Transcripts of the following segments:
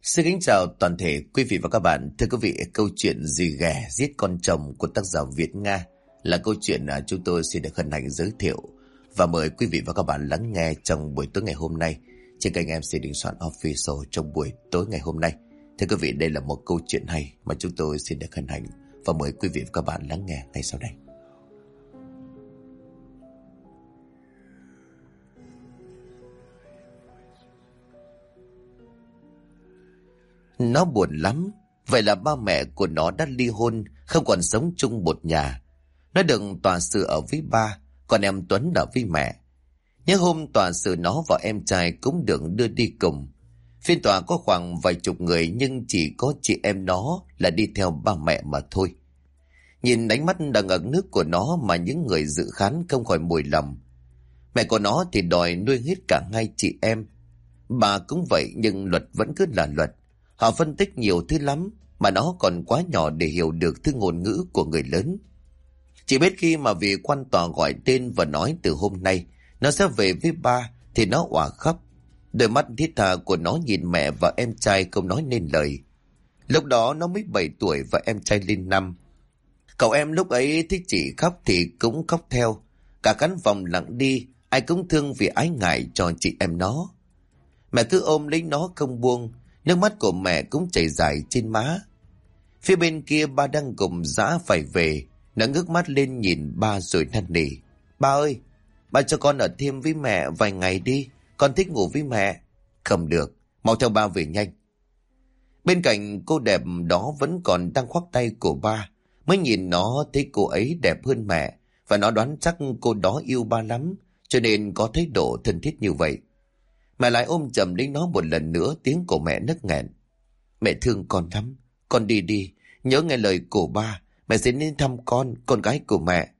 Xin kính chào toàn thể quý vị và các bạn. Thưa quý vị, câu chuyện Dì Ghẻ giết con chồng của tác giả Việt Nga là câu chuyện chúng tôi xin được hân hạnh giới thiệu và mời quý vị và các bạn lắng nghe trong buổi tối ngày hôm nay trên kênh MC Đình Soạn Official trong buổi tối ngày hôm nay. Thưa quý vị, đây là một câu chuyện hay mà chúng tôi xin được hân hạnh và mời quý vị và các bạn lắng nghe ngay sau đây. Nó buồn lắm. Vậy là ba mẹ của nó đã ly hôn, không còn sống chung một nhà. Nó được tòa xử ở với ba, còn em Tuấn ở với mẹ. Những hôm tòa xử, nó và em trai cũng được đưa đi cùng. Phiên tòa có khoảng vài chục người, nhưng chỉ có chị em nó là đi theo ba mẹ mà thôi. Nhìn ánh mắt đang ẩn nước của nó mà những người dự khán không khỏi mùi lòng. Mẹ của nó thì đòi nuôi hết cả hai chị em. Bà cũng vậy, nhưng luật vẫn cứ là luật. Họ phân tích nhiều thứ lắm mà nó còn quá nhỏ để hiểu được thứ ngôn ngữ của người lớn. Chỉ biết khi mà vị quan tòa gọi tên và nói từ hôm nay nó sẽ về với ba thì nó òa khóc. Đôi mắt thiết tha của nó nhìn mẹ và em trai không nói nên lời. Lúc đó nó mới 7 tuổi và em trai lên 5. Cậu em lúc ấy thấy chị khóc thì cũng khóc theo. Cả căn phòng lặng đi, ai cũng thương vì ái ngại cho chị em nó. Mẹ cứ ôm lấy nó không buông. Nước mắt của mẹ cũng chảy dài trên má. Phía bên kia ba đang cùng dã phải về. Nó ngước mắt lên nhìn ba rồi năn nỉ. Ba ơi, ba cho con ở thêm với mẹ vài ngày đi. Con thích ngủ với mẹ. Không được, mau theo ba về nhanh. Bên cạnh cô đẹp đó vẫn còn đang khoác tay của ba. Mới nhìn nó thấy cô ấy đẹp hơn mẹ. Và nó đoán chắc cô đó yêu ba lắm, cho nên có thái độ thân thiết như vậy. Mẹ lại ôm chầm lấy nó một lần nữa, tiếng của mẹ nấc nghẹn. Mẹ thương con lắm, con đi đi, nhớ nghe lời của ba, mẹ sẽ đến thăm con gái của mẹ.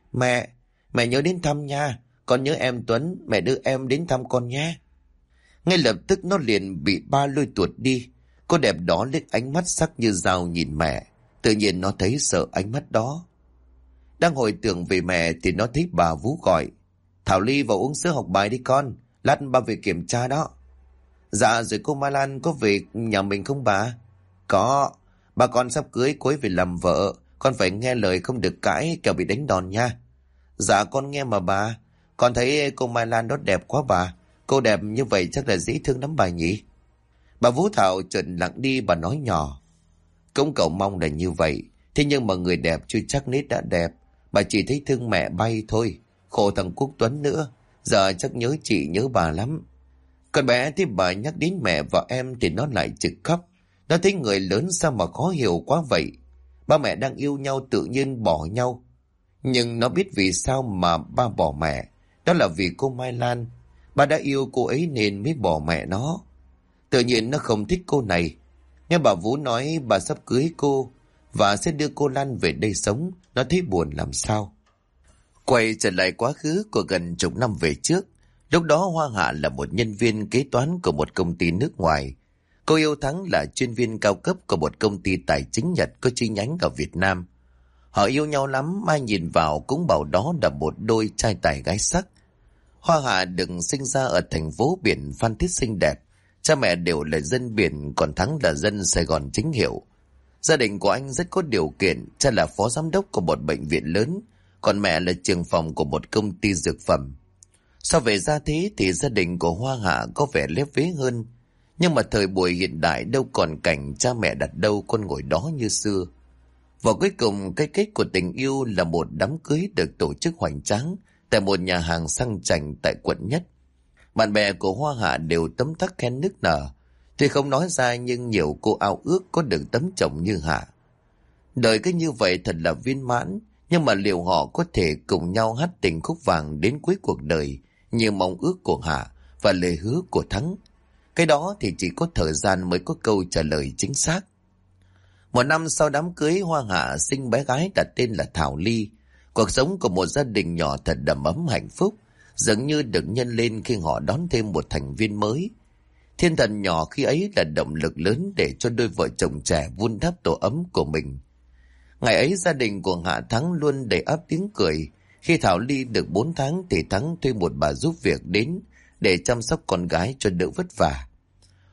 Mẹ nhớ đến thăm nha, con nhớ em Tuấn, mẹ đưa em đến thăm con nhé. Ngay lập tức nó liền bị ba lôi tuột đi. Cô đẹp đó liếc ánh mắt sắc như dao nhìn mẹ, tự nhiên nó thấy sợ ánh mắt đó. Đang hồi tưởng về mẹ thì nó thấy bà Vú gọi. Thảo Ly vào uống sữa học bài đi con, lát ba về kiểm tra đó. Dạ rồi cô Mai Lan có về nhà mình không bà? Có, bà con sắp cưới cô ấy về làm vợ. Con phải nghe lời không được cãi kẻo bị đánh đòn nha. Dạ con nghe mà bà. Con thấy cô Mai Lan đó đẹp quá bà. Cô đẹp như vậy chắc là dễ thương lắm bà nhỉ. Bà Vũ Thảo chợt lặng đi, bà nói nhỏ. Cũng cậu mong là như vậy. Thế nhưng mà người đẹp chưa chắc nết đã đẹp. Bà chỉ thấy thương mẹ bay thôi. Khổ thằng Quốc Tuấn nữa. Giờ chắc nhớ chị nhớ bà lắm. Con bé thì bà nhắc đến mẹ và em thì nó lại trực khóc. Nó thấy người lớn sao mà khó hiểu quá vậy. Ba mẹ đang yêu nhau tự nhiên bỏ nhau. Nhưng nó biết vì sao mà ba bỏ mẹ. Đó là vì cô Mai Lan. Ba đã yêu cô ấy nên mới bỏ mẹ nó. Tự nhiên nó không thích cô này. Nghe bà Vũ nói bà sắp cưới cô và sẽ đưa cô Lan về đây sống. Nó thấy buồn làm sao. Quay trở lại quá khứ của gần chục năm về trước. Lúc đó Hoa Hạ là một nhân viên kế toán của một công ty nước ngoài. Cô yêu Thắng là chuyên viên cao cấp của một công ty tài chính Nhật có chi nhánh ở Việt Nam. Họ yêu nhau lắm, ai nhìn vào cũng bảo đó là một đôi trai tài gái sắc. Hoa Hạ được sinh ra ở thành phố biển Phan Thiết xinh đẹp. Cha mẹ đều là dân biển, còn Thắng là dân Sài Gòn chính hiệu. Gia đình của anh rất có điều kiện, cha là phó giám đốc của một bệnh viện lớn, còn mẹ là trưởng phòng của một công ty dược phẩm. So về gia thế thì gia đình của Hoa Hạ có vẻ lép vế hơn. Nhưng mà thời buổi hiện đại đâu còn cảnh cha mẹ đặt đâu con ngồi đó như xưa. Và cuối cùng cái kết của tình yêu là một đám cưới được tổ chức hoành tráng tại một nhà hàng sang chảnh tại quận Nhất. Bạn bè của Hoa Hạ đều tấm tắc khen nức nở. Tuy không nói ra nhưng nhiều cô ao ước có được tấm chồng như Hạ. Đời cứ như vậy thật là viên mãn. Nhưng mà liệu họ có thể cùng nhau hát tình khúc vàng đến cuối cuộc đời như mong ước của Hạ và lời hứa của Thắng? Cái đó thì chỉ có thời gian mới có câu trả lời chính xác. Một năm sau đám cưới, Hoa Hạ sinh bé gái đặt tên là Thảo Ly. Cuộc sống của một gia đình nhỏ thật đầm ấm hạnh phúc, dường như được nhân lên khi họ đón thêm một thành viên mới. Thiên thần nhỏ khi ấy là động lực lớn để cho đôi vợ chồng trẻ vun đắp tổ ấm của mình. Ngày ấy gia đình của Hạ Thắng luôn đầy ắp tiếng cười. Khi Thảo Ly được 4 tháng thì Thắng thuê một bà giúp việc đến để chăm sóc con gái cho đỡ vất vả.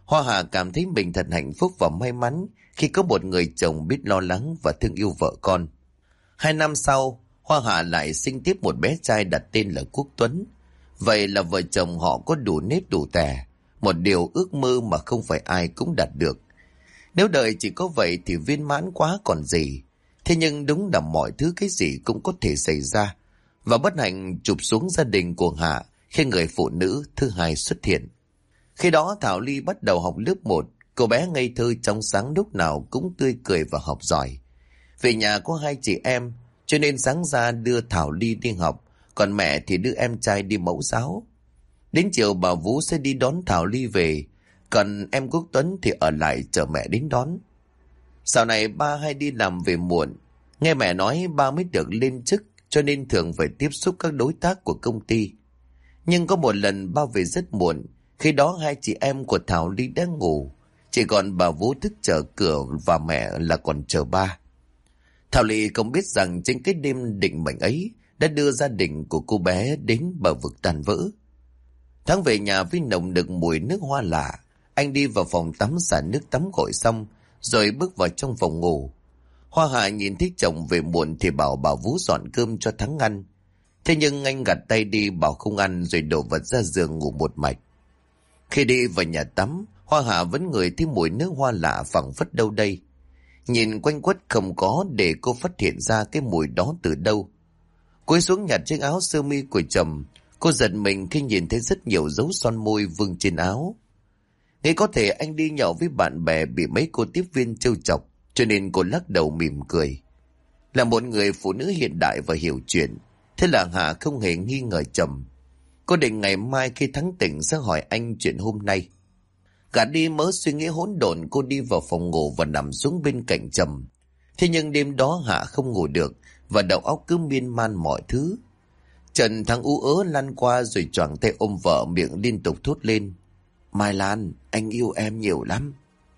Hoa Hà cảm thấy mình thật hạnh phúc và may mắn khi có một người chồng biết lo lắng và thương yêu vợ con. 2 năm sau, Hoa Hà lại sinh tiếp một bé trai đặt tên là Quốc Tuấn. Vậy là vợ chồng họ có đủ nếp đủ tẻ, một điều ước mơ mà không phải ai cũng đạt được. Nếu đời chỉ có vậy thì viên mãn quá còn gì. Thế nhưng đúng là mọi thứ cái gì cũng có thể xảy ra. Và bất hạnh chụp xuống gia đình của Hạ khi người phụ nữ thứ hai xuất hiện. Khi đó Thảo Ly bắt đầu học lớp 1, cô bé ngây thơ trong sáng lúc nào cũng tươi cười và học giỏi. Về nhà có 2 chị em, cho nên sáng ra đưa Thảo Ly đi học, còn mẹ thì đưa em trai đi mẫu giáo. Đến chiều bà Vũ sẽ đi đón Thảo Ly về, còn em Quốc Tuấn thì ở lại chờ mẹ đến đón. Sau này ba hay đi làm về muộn, nghe mẹ nói ba mới được lên chức, cho nên thường phải tiếp xúc các đối tác của công ty. Nhưng có một lần ba về rất muộn, khi đó 2 chị em của Thảo Ly đang ngủ, chỉ còn bà Vũ thức chờ cửa và mẹ là còn chờ ba. Thảo Ly không biết rằng trên cái đêm định mệnh ấy đã đưa gia đình của cô bé đến bờ vực tan vỡ. Thắng về nhà với nồng nực mùi nước hoa lạ, anh đi vào phòng tắm xả nước tắm gội xong, rồi bước vào trong phòng ngủ. Hoa Hà nhìn thấy chồng về muộn thì bảo bà Vũ dọn cơm cho Thắng ăn. Thế nhưng anh gạt tay đi bảo không ăn rồi đổ vật ra giường ngủ một mạch. Khi đi vào nhà tắm, Hoa Hà vẫn ngửi thấy mùi nước hoa lạ phảng phất đâu đây. Nhìn quanh quất không có để cô phát hiện ra cái mùi đó từ đâu. Cúi xuống nhặt chiếc áo sơ mi của chồng, cô giật mình khi nhìn thấy rất nhiều dấu son môi vương trên áo. Nghĩ có thể anh đi nhậu với bạn bè bị mấy cô tiếp viên trêu chọc, cho nên cô lắc đầu mỉm cười. Là một người phụ nữ hiện đại và hiểu chuyện, thế là Hà không hề nghi ngờ chồng. Cô định ngày mai khi Thắng tỉnh sẽ hỏi anh chuyện hôm nay. Gạt đi mớ suy nghĩ hỗn độn, cô đi vào phòng ngủ và nằm xuống bên cạnh chồng. Thế nhưng đêm đó Hạ không ngủ được và đầu óc cứ miên man mọi thứ. Trần Thắng ú ớ lăn qua rồi choàng tay ôm vợ, miệng liên tục thốt lên: Mai Lan, anh yêu em nhiều lắm.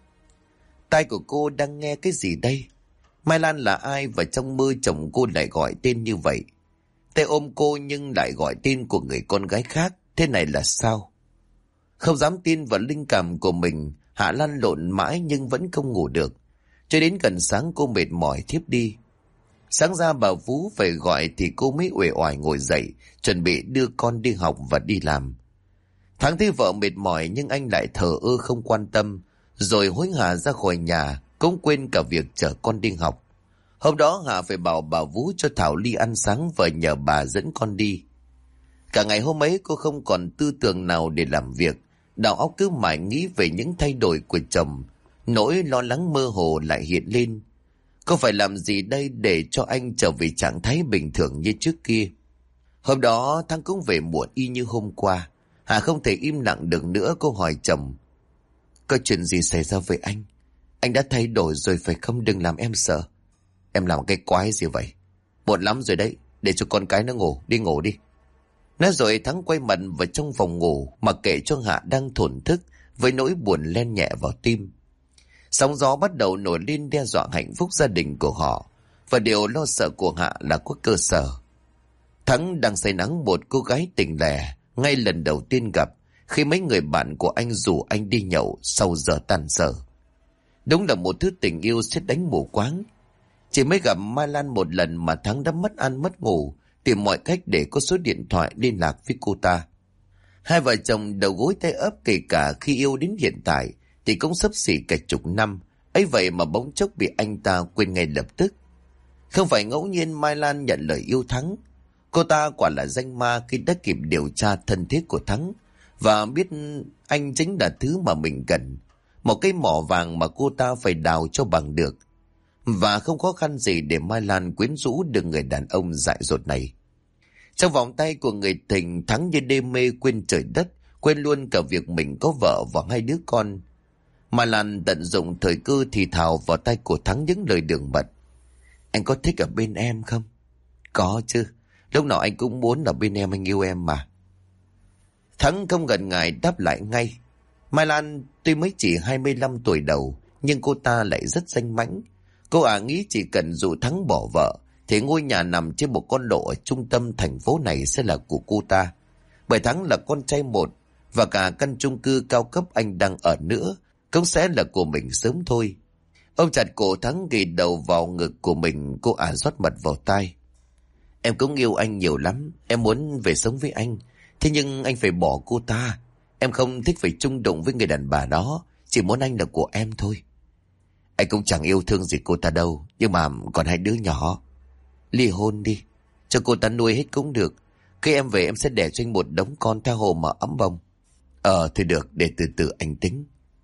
Tai của cô đang nghe cái gì đây? Mai Lan là ai và trong mơ chồng cô lại gọi tên như vậy? Tay ôm cô nhưng lại gọi tên của người con gái khác, thế này là sao? Không dám tin vào linh cảm của mình, Hạ lăn lộn mãi nhưng vẫn không ngủ được. Cho đến gần sáng cô mệt mỏi thiếp đi. Sáng ra bà Vũ phải gọi thì cô mới uể oải ngồi dậy, chuẩn bị đưa con đi học và đi làm. Thắng thấy vợ mệt mỏi nhưng anh lại thờ ơ không quan tâm, rồi hối hả ra khỏi nhà, cũng quên cả việc chở con đi học. Hôm đó Hạ phải bảo bà Vũ cho Thảo Ly ăn sáng và nhờ bà dẫn con đi. Cả ngày hôm ấy cô không còn tư tưởng nào để làm việc, đầu óc cứ mải nghĩ về những thay đổi của chồng, nỗi lo lắng mơ hồ lại hiện lên. Cô phải làm gì đây để cho anh trở về trạng thái bình thường như trước kia? Hôm đó Thắng cũng về muộn y như hôm qua. Hà không thể im lặng được nữa, cô hỏi chồng: Có chuyện gì xảy ra với anh? Anh đã thay đổi rồi phải không? Đừng làm em sợ. Em làm cái quái gì vậy? Muộn lắm rồi đấy, để cho con cái nó ngủ, đi ngủ đi. Nói rồi Thắng quay mặt vào trong phòng ngủ, mặc kệ cho Hạ đang thổn thức với nỗi buồn len nhẹ vào tim. Sóng gió bắt đầu nổi lên đe dọa hạnh phúc gia đình của họ, và điều lo sợ của Hạ là có cơ sở. Thắng đang say nắng một cô gái tình lẻ, ngay lần đầu tiên gặp, khi mấy người bạn của anh rủ anh đi nhậu sau giờ tan sở. Đúng là một thứ tình yêu sét đánh mù quáng. Chỉ mới gặp Mai Lan một lần mà Thắng đã mất ăn mất ngủ, tìm mọi cách để có số điện thoại liên lạc với cô ta. Hai vợ chồng đầu gối tay ấp, kể cả khi yêu đến hiện tại thì cũng xấp xỉ cả chục năm, ấy vậy mà bỗng chốc bị anh ta quên ngay lập tức. Không phải ngẫu nhiên Mai Lan nhận lời yêu Thắng. Cô ta quả là danh ma khi đã kịp điều tra thân thiết của Thắng và biết anh chính là thứ mà mình cần, một cái mỏ vàng mà cô ta phải đào cho bằng được. Và không khó khăn gì để Mai Lan quyến rũ được người đàn ông dại dột này. Trong vòng tay của người tình, Thắng như đê mê quên trời đất, quên luôn cả việc mình có vợ và 2 đứa con. Mai Lan tận dụng thời cơ thì thào vào tay của Thắng những lời đường mật: Anh có thích ở bên em không? Có chứ, lúc nào anh cũng muốn ở bên em, anh yêu em mà. Thắng không ngần ngại đáp lại ngay. Mai Lan tuy mới chỉ 25 tuổi đầu, nhưng cô ta lại rất danh mãnh. Cô nghĩ chỉ cần dụ Thắng bỏ vợ thì ngôi nhà nằm trên một con lộ ở trung tâm thành phố này sẽ là của cô ta. Bởi Thắng là con trai một, và cả căn chung cư cao cấp anh đang ở nữa cũng sẽ là của mình sớm thôi. Ôm chặt cổ Thắng ghi đầu vào ngực của mình, cô ả rót mật vào tai. Em cũng yêu anh nhiều lắm, em muốn về sống với anh. Thế nhưng anh phải bỏ cô ta. Em không thích phải chung đụng với người đàn bà đó, chỉ muốn anh là của em thôi. Anh cũng chẳng yêu thương gì cô ta đâu, nhưng mà còn hai đứa nhỏ. Ly hôn đi, cho cô ta nuôi hết cũng được. Khi em về em sẽ đẻ cho anh một đống con tha hồ mà ấm bông. Thôi được, để từ từ anh tính.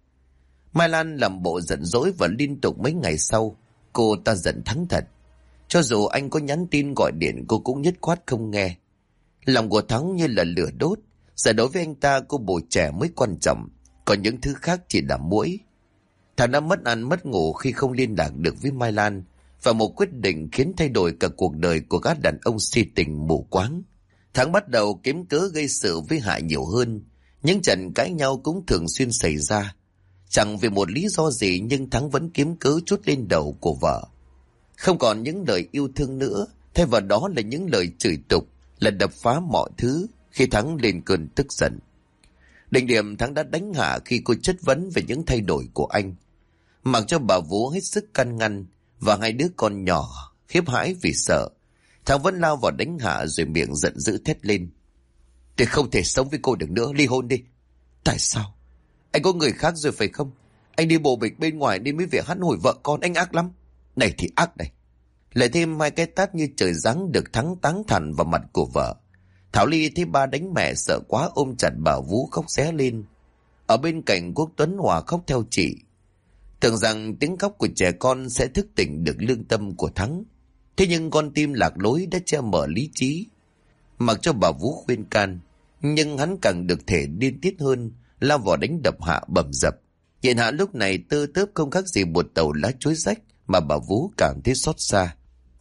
Mai Lan làm bộ giận dỗi và liên tục mấy ngày sau, cô ta giận Thắng thật. Cho dù anh có nhắn tin gọi điện, cô cũng nhất quát không nghe. Lòng của Thắng như là lửa đốt. Giờ đối với anh ta, cô bồ trẻ mới quan trọng, còn những thứ khác chỉ là muỗi. Thằng đã mất ăn mất ngủ khi không liên lạc được với Mai Lan, và một quyết định khiến thay đổi cả cuộc đời của các đàn ông si tình mù quáng. Thắng bắt đầu kiếm cớ gây sự với Hạ nhiều hơn. Những trận cãi nhau cũng thường xuyên xảy ra. Chẳng vì một lý do gì, nhưng Thắng vẫn kiếm cớ trút lên đầu của vợ. Không còn những lời yêu thương nữa, thay vào đó là những lời chửi tục, là đập phá mọi thứ khi Thắng lên cơn tức giận. Đỉnh điểm, Thắng đã đánh Hạ khi cô chất vấn về những thay đổi của anh. Mặc cho bà Vú hết sức can ngăn và hai đứa con nhỏ khiếp hãi vì sợ, Thắng vẫn lao vào đánh Hạ, rồi miệng giận dữ thét lên. Tôi không thể sống với cô được nữa, ly hôn đi. Tại sao? Anh có người khác rồi phải không? Anh đi bồ bịch bên ngoài nên mới về hắt hủi vợ con, anh ác lắm. Này thì ác này. Lại thêm hai cái tát như trời giáng được Thắng táng thẳng vào mặt của vợ. Thảo Ly thấy ba đánh mẹ sợ quá, ôm chặt bà Vú khóc ré lên. Ở bên cạnh, Quốc Tuấn Hòa khóc theo chị. Tưởng rằng tiếng khóc của trẻ con sẽ thức tỉnh được lương tâm của Thắng. Thế nhưng con tim lạc lối đã che mở lý trí. Mặc cho bà Vú khuyên can, nhưng hắn càng được thể điên tiết hơn, lao vào đánh đập Hạ bầm dập. Hiện Hạ lúc này tơ tớp không khác gì một tàu lá chuối rách, mà bà Vú cảm thấy xót xa.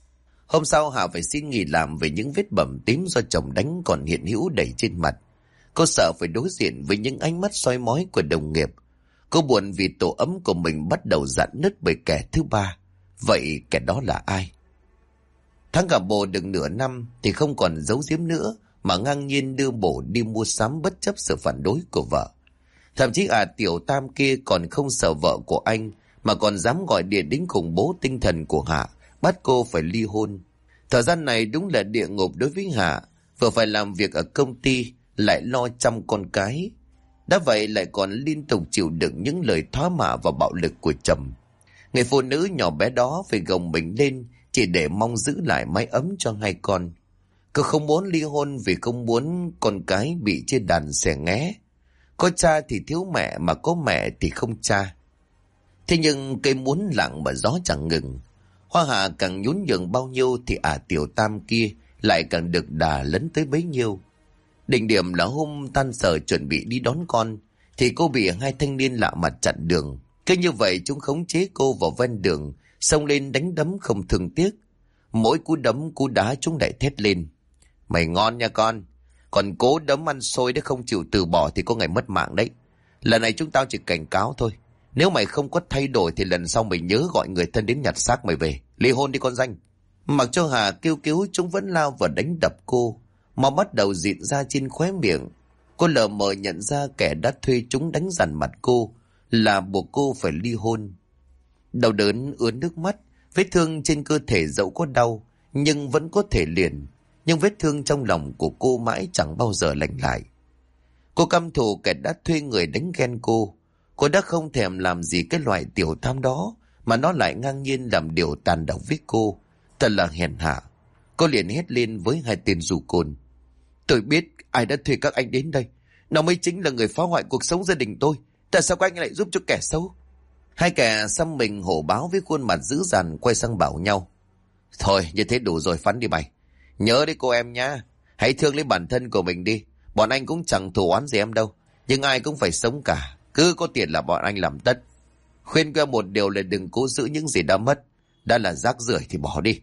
Hôm sau Hạ phải xin nghỉ làm về những vết bầm tím do chồng đánh còn hiện hữu đầy trên mặt. Cô sợ phải đối diện với những ánh mắt soi mói của đồng nghiệp. Cô buồn vì tổ ấm của mình bắt đầu rạn nứt bởi kẻ thứ ba. Vậy kẻ đó là ai? Thắng gặp bồ được nửa năm thì không còn giấu giếm nữa, mà ngang nhiên đưa bồ đi mua sắm bất chấp sự phản đối của vợ. Thậm chí Tiểu Tam kia còn không sợ vợ của anh, mà còn dám gọi điện đến khủng bố tinh thần của Hạ, bắt cô phải ly hôn. Thời gian này đúng là địa ngục đối với Hạ, vừa phải làm việc ở công ty, lại lo chăm con cái. Đã vậy lại còn liên tục chịu đựng những lời thoá mạ và bạo lực của chồng. Người phụ nữ nhỏ bé đó phải gồng mình lên chỉ để mong giữ lại mái ấm cho hai con. Cô không muốn ly hôn vì không muốn con cái bị chia đàn xẻ nghé. Có cha thì thiếu mẹ, mà có mẹ thì không cha. Thế nhưng cây muốn lặng mà gió chẳng ngừng. Hoa Hạ càng nhún nhường bao nhiêu thì Tiểu Tam kia lại càng được đà lấn tới bấy nhiêu. Đỉnh điểm là hôm tan sở chuẩn bị đi đón con thì cô bị hai thanh niên lạ mặt chặn đường. Cứ như vậy chúng khống chế cô vào ven đường, xông lên đánh đấm không thương tiếc. Mỗi cú đấm cú đá chúng lại thét lên: Mày ngon nha con, còn cố đấm ăn xôi để không chịu từ bỏ thì có ngày mất mạng đấy. Lần này chúng tao chỉ cảnh cáo thôi. Nếu mày không có thay đổi thì lần sau mày nhớ gọi người thân đến nhặt xác mày về. Ly hôn đi con danh. Mặc cho Hà kêu cứu, chúng vẫn lao vào đánh đập cô. Máu bắt đầu rịn ra trên khóe miệng. Cô lờ mờ nhận ra kẻ đã thuê chúng đánh dằn mặt cô là buộc cô phải ly hôn. Đau đớn ướt nước mắt, vết thương trên cơ thể dẫu có đau nhưng vẫn có thể liền. Nhưng vết thương trong lòng của cô mãi chẳng bao giờ lành lại. Cô căm thù kẻ đã thuê người đánh ghen cô. Cô đã không thèm làm gì cái loại tiểu tham đó, mà nó lại ngang nhiên làm điều tàn độc với cô. Thật là hèn hạ. Cô liền hét lên với hai tên dù côn: Tôi biết ai đã thuê các anh đến đây. Nó mới chính là người phá hoại cuộc sống gia đình tôi. Tại sao các anh lại giúp cho kẻ xấu? Hai kẻ xăm mình hổ báo với khuôn mặt dữ dằn quay sang bảo nhau: Thôi như thế đủ rồi, phắn đi mày. Nhớ đấy cô em nha, hãy thương lấy bản thân của mình đi. Bọn anh cũng chẳng thù oán gì em đâu, nhưng ai cũng phải sống cả. Cứ có tiền là bọn anh làm tất. Khuyên qua một điều là đừng cố giữ những gì đã mất. Đã là rác rưởi thì bỏ đi.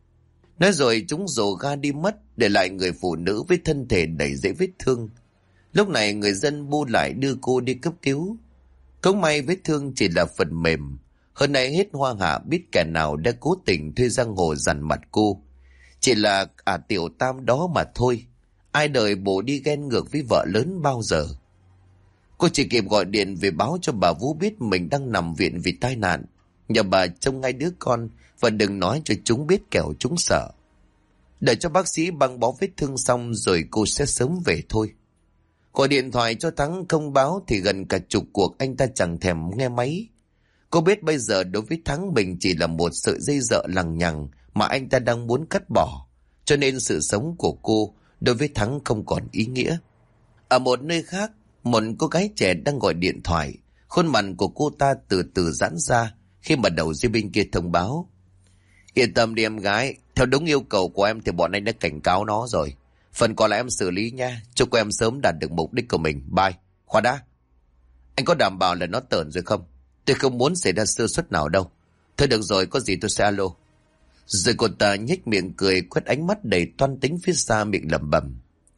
Nói rồi chúng dồ ga đi mất, để lại người phụ nữ với thân thể đầy dẫy vết thương. Lúc này người dân bu lại đưa cô đi cấp cứu. Cũng may vết thương chỉ là phần mềm. Hơn này hết Hoa Hạ biết kẻ nào đã cố tình thuê giang hồ dằn mặt cô. Chỉ là Tiểu Tam đó mà thôi. Ai đời bố đi ghen ngược với vợ lớn bao giờ. Cô chỉ kịp gọi điện về báo cho bà Vũ biết mình đang nằm viện vì tai nạn. Nhờ bà trông ngay đứa con và đừng nói cho chúng biết kẻo chúng sợ. Đợi cho bác sĩ băng bó vết thương xong rồi cô sẽ sớm về thôi. Gọi điện thoại cho Thắng thông báo thì gần cả chục cuộc anh ta chẳng thèm nghe máy. Cô biết bây giờ đối với Thắng mình chỉ là một sợi dây dợ lằng nhằng mà anh ta đang muốn cắt bỏ. Cho nên sự sống của cô đối với Thắng không còn ý nghĩa. Ở một nơi khác, một cô gái trẻ đang gọi điện thoại. Khuôn mặt của cô ta từ từ giãn ra khi mà đầu dây bên kia thông báo. Yên tâm đi em gái, theo đúng yêu cầu của em thì bọn anh đã cảnh cáo nó rồi. Phần còn lại em xử lý nha, chúc em sớm đạt được mục đích của mình. Bye. Khoan đã, anh có đảm bảo là nó tởn rồi không? Tôi không muốn xảy ra sơ suất nào đâu. Thôi được rồi, có gì tôi sẽ alo. Rồi cô ta nhếch miệng cười, quét ánh mắt đầy toan tính phía xa, miệng lẩm bẩm.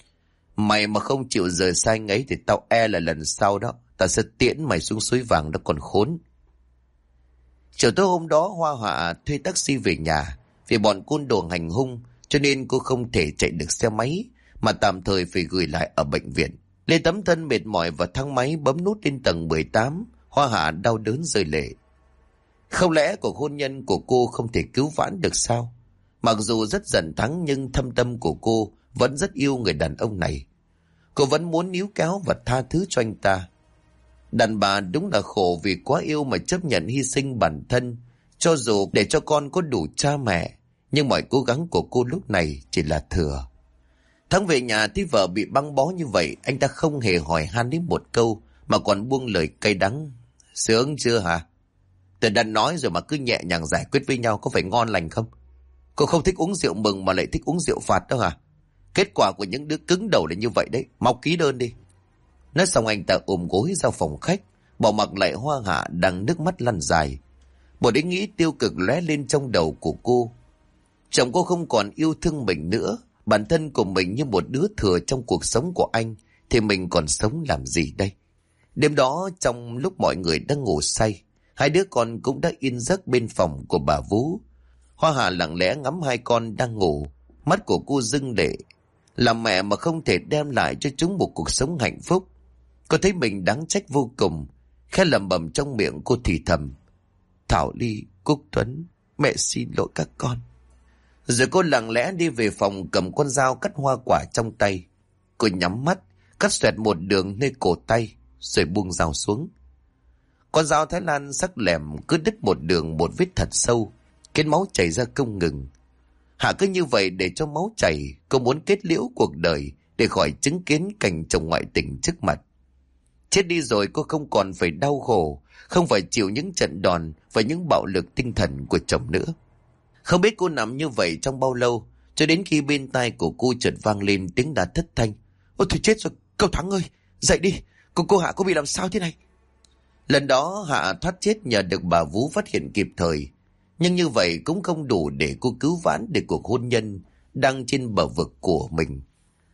Mày mà không chịu rời xa anh ấy thì tao e là lần sau đó tao sẽ tiễn mày xuống suối vàng đó còn khốn. Chiều tối hôm đó Hoa Hạ thuê taxi về nhà. Vì bọn côn đồ hành hung cho nên cô không thể chạy được xe máy mà tạm thời phải gửi lại ở bệnh viện. Lên tấm thân mệt mỏi và thang máy bấm nút lên tầng 18, Hoa Hạ đau đớn rơi lệ. Không lẽ cuộc hôn nhân của cô không thể cứu vãn được sao? Mặc dù rất giận Thắng nhưng thâm tâm của cô vẫn rất yêu người đàn ông này. Cô vẫn muốn níu kéo và tha thứ cho anh ta. Đàn bà đúng là khổ vì quá yêu mà chấp nhận hy sinh bản thân, cho dù để cho con có đủ cha mẹ, nhưng mọi cố gắng của cô lúc này chỉ là thừa. Thắng về nhà thấy vợ bị băng bó như vậy, anh ta không hề hỏi han đến một câu mà còn buông lời cay đắng. Sướng chưa hả? Tôi đã nói rồi mà cứ nhẹ nhàng giải quyết với nhau có phải ngon lành không? Cô không thích uống rượu mừng mà lại thích uống rượu phạt đâu hả? Kết quả của những đứa cứng đầu là như vậy đấy, mau ký đơn đi. Nói xong anh ta ôm gối ra phòng khách, bỏ mặc lại Hoa Hạ đang nước mắt lăn dài. Một ý nghĩ tiêu cực lóe lên trong đầu của cô. Chồng cô không còn yêu thương mình nữa, bản thân của mình như một đứa thừa trong cuộc sống của anh, thì mình còn sống làm gì đây? Đêm đó trong lúc mọi người đang ngủ say, hai đứa con cũng đã yên giấc bên phòng của bà Vũ. Hoa Hạ lặng lẽ ngắm hai con đang ngủ, mắt của cô rưng lệ. Làm mẹ mà không thể đem lại cho chúng một cuộc sống hạnh phúc. Cô thấy mình đáng trách vô cùng, khẽ lẩm bẩm trong miệng cô thì thầm. Thảo Ly, Cúc Tuấn, mẹ xin lỗi các con. Rồi cô lặng lẽ đi về phòng cầm con dao cắt hoa quả trong tay. Cô nhắm mắt, cắt xoẹt một đường nơi cổ tay, rồi buông dao xuống. Con dao Thái Lan sắc lẹm cứ đứt một đường một vết thật sâu, khiến máu chảy ra không ngừng. Hạ cứ như vậy để cho máu chảy, cô muốn kết liễu cuộc đời để khỏi chứng kiến cảnh chồng ngoại tình trước mặt. Chết đi rồi cô không còn phải đau khổ, không phải chịu những trận đòn và những bạo lực tinh thần của chồng nữa. Không biết cô nằm như vậy trong bao lâu, cho đến khi bên tai của cô chợt vang lên tiếng đàn thất thanh. Ôi thôi chết rồi, cậu Thắng ơi, dậy đi, cô Hạ có bị làm sao thế này? Lần đó Hạ thoát chết nhờ được bà Vũ phát hiện kịp thời, nhưng như vậy cũng không đủ để cô cứu vãn được cuộc hôn nhân đang trên bờ vực của mình.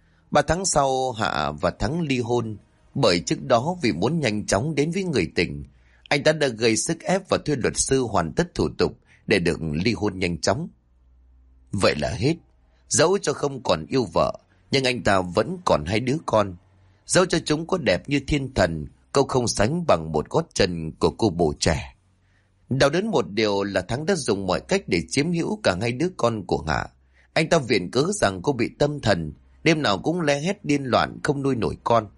3 tháng sau Hạ và Thắng ly hôn, bởi trước đó vì muốn nhanh chóng đến với người tình, anh ta đã gây sức ép và thuê luật sư hoàn tất thủ tục để được ly hôn nhanh chóng. Vậy là hết. Dẫu cho không còn yêu vợ, nhưng anh ta vẫn còn 2 đứa con. Dẫu cho chúng có đẹp như thiên thần, cô không sánh bằng một gót chân của cô bồ trẻ. Đau đớn một điều là Thắng đã dùng mọi cách để chiếm hữu cả 2 đứa con của Hạ. Anh ta viện cớ rằng cô bị tâm thần, đêm nào cũng le hét điên loạn không nuôi nổi con.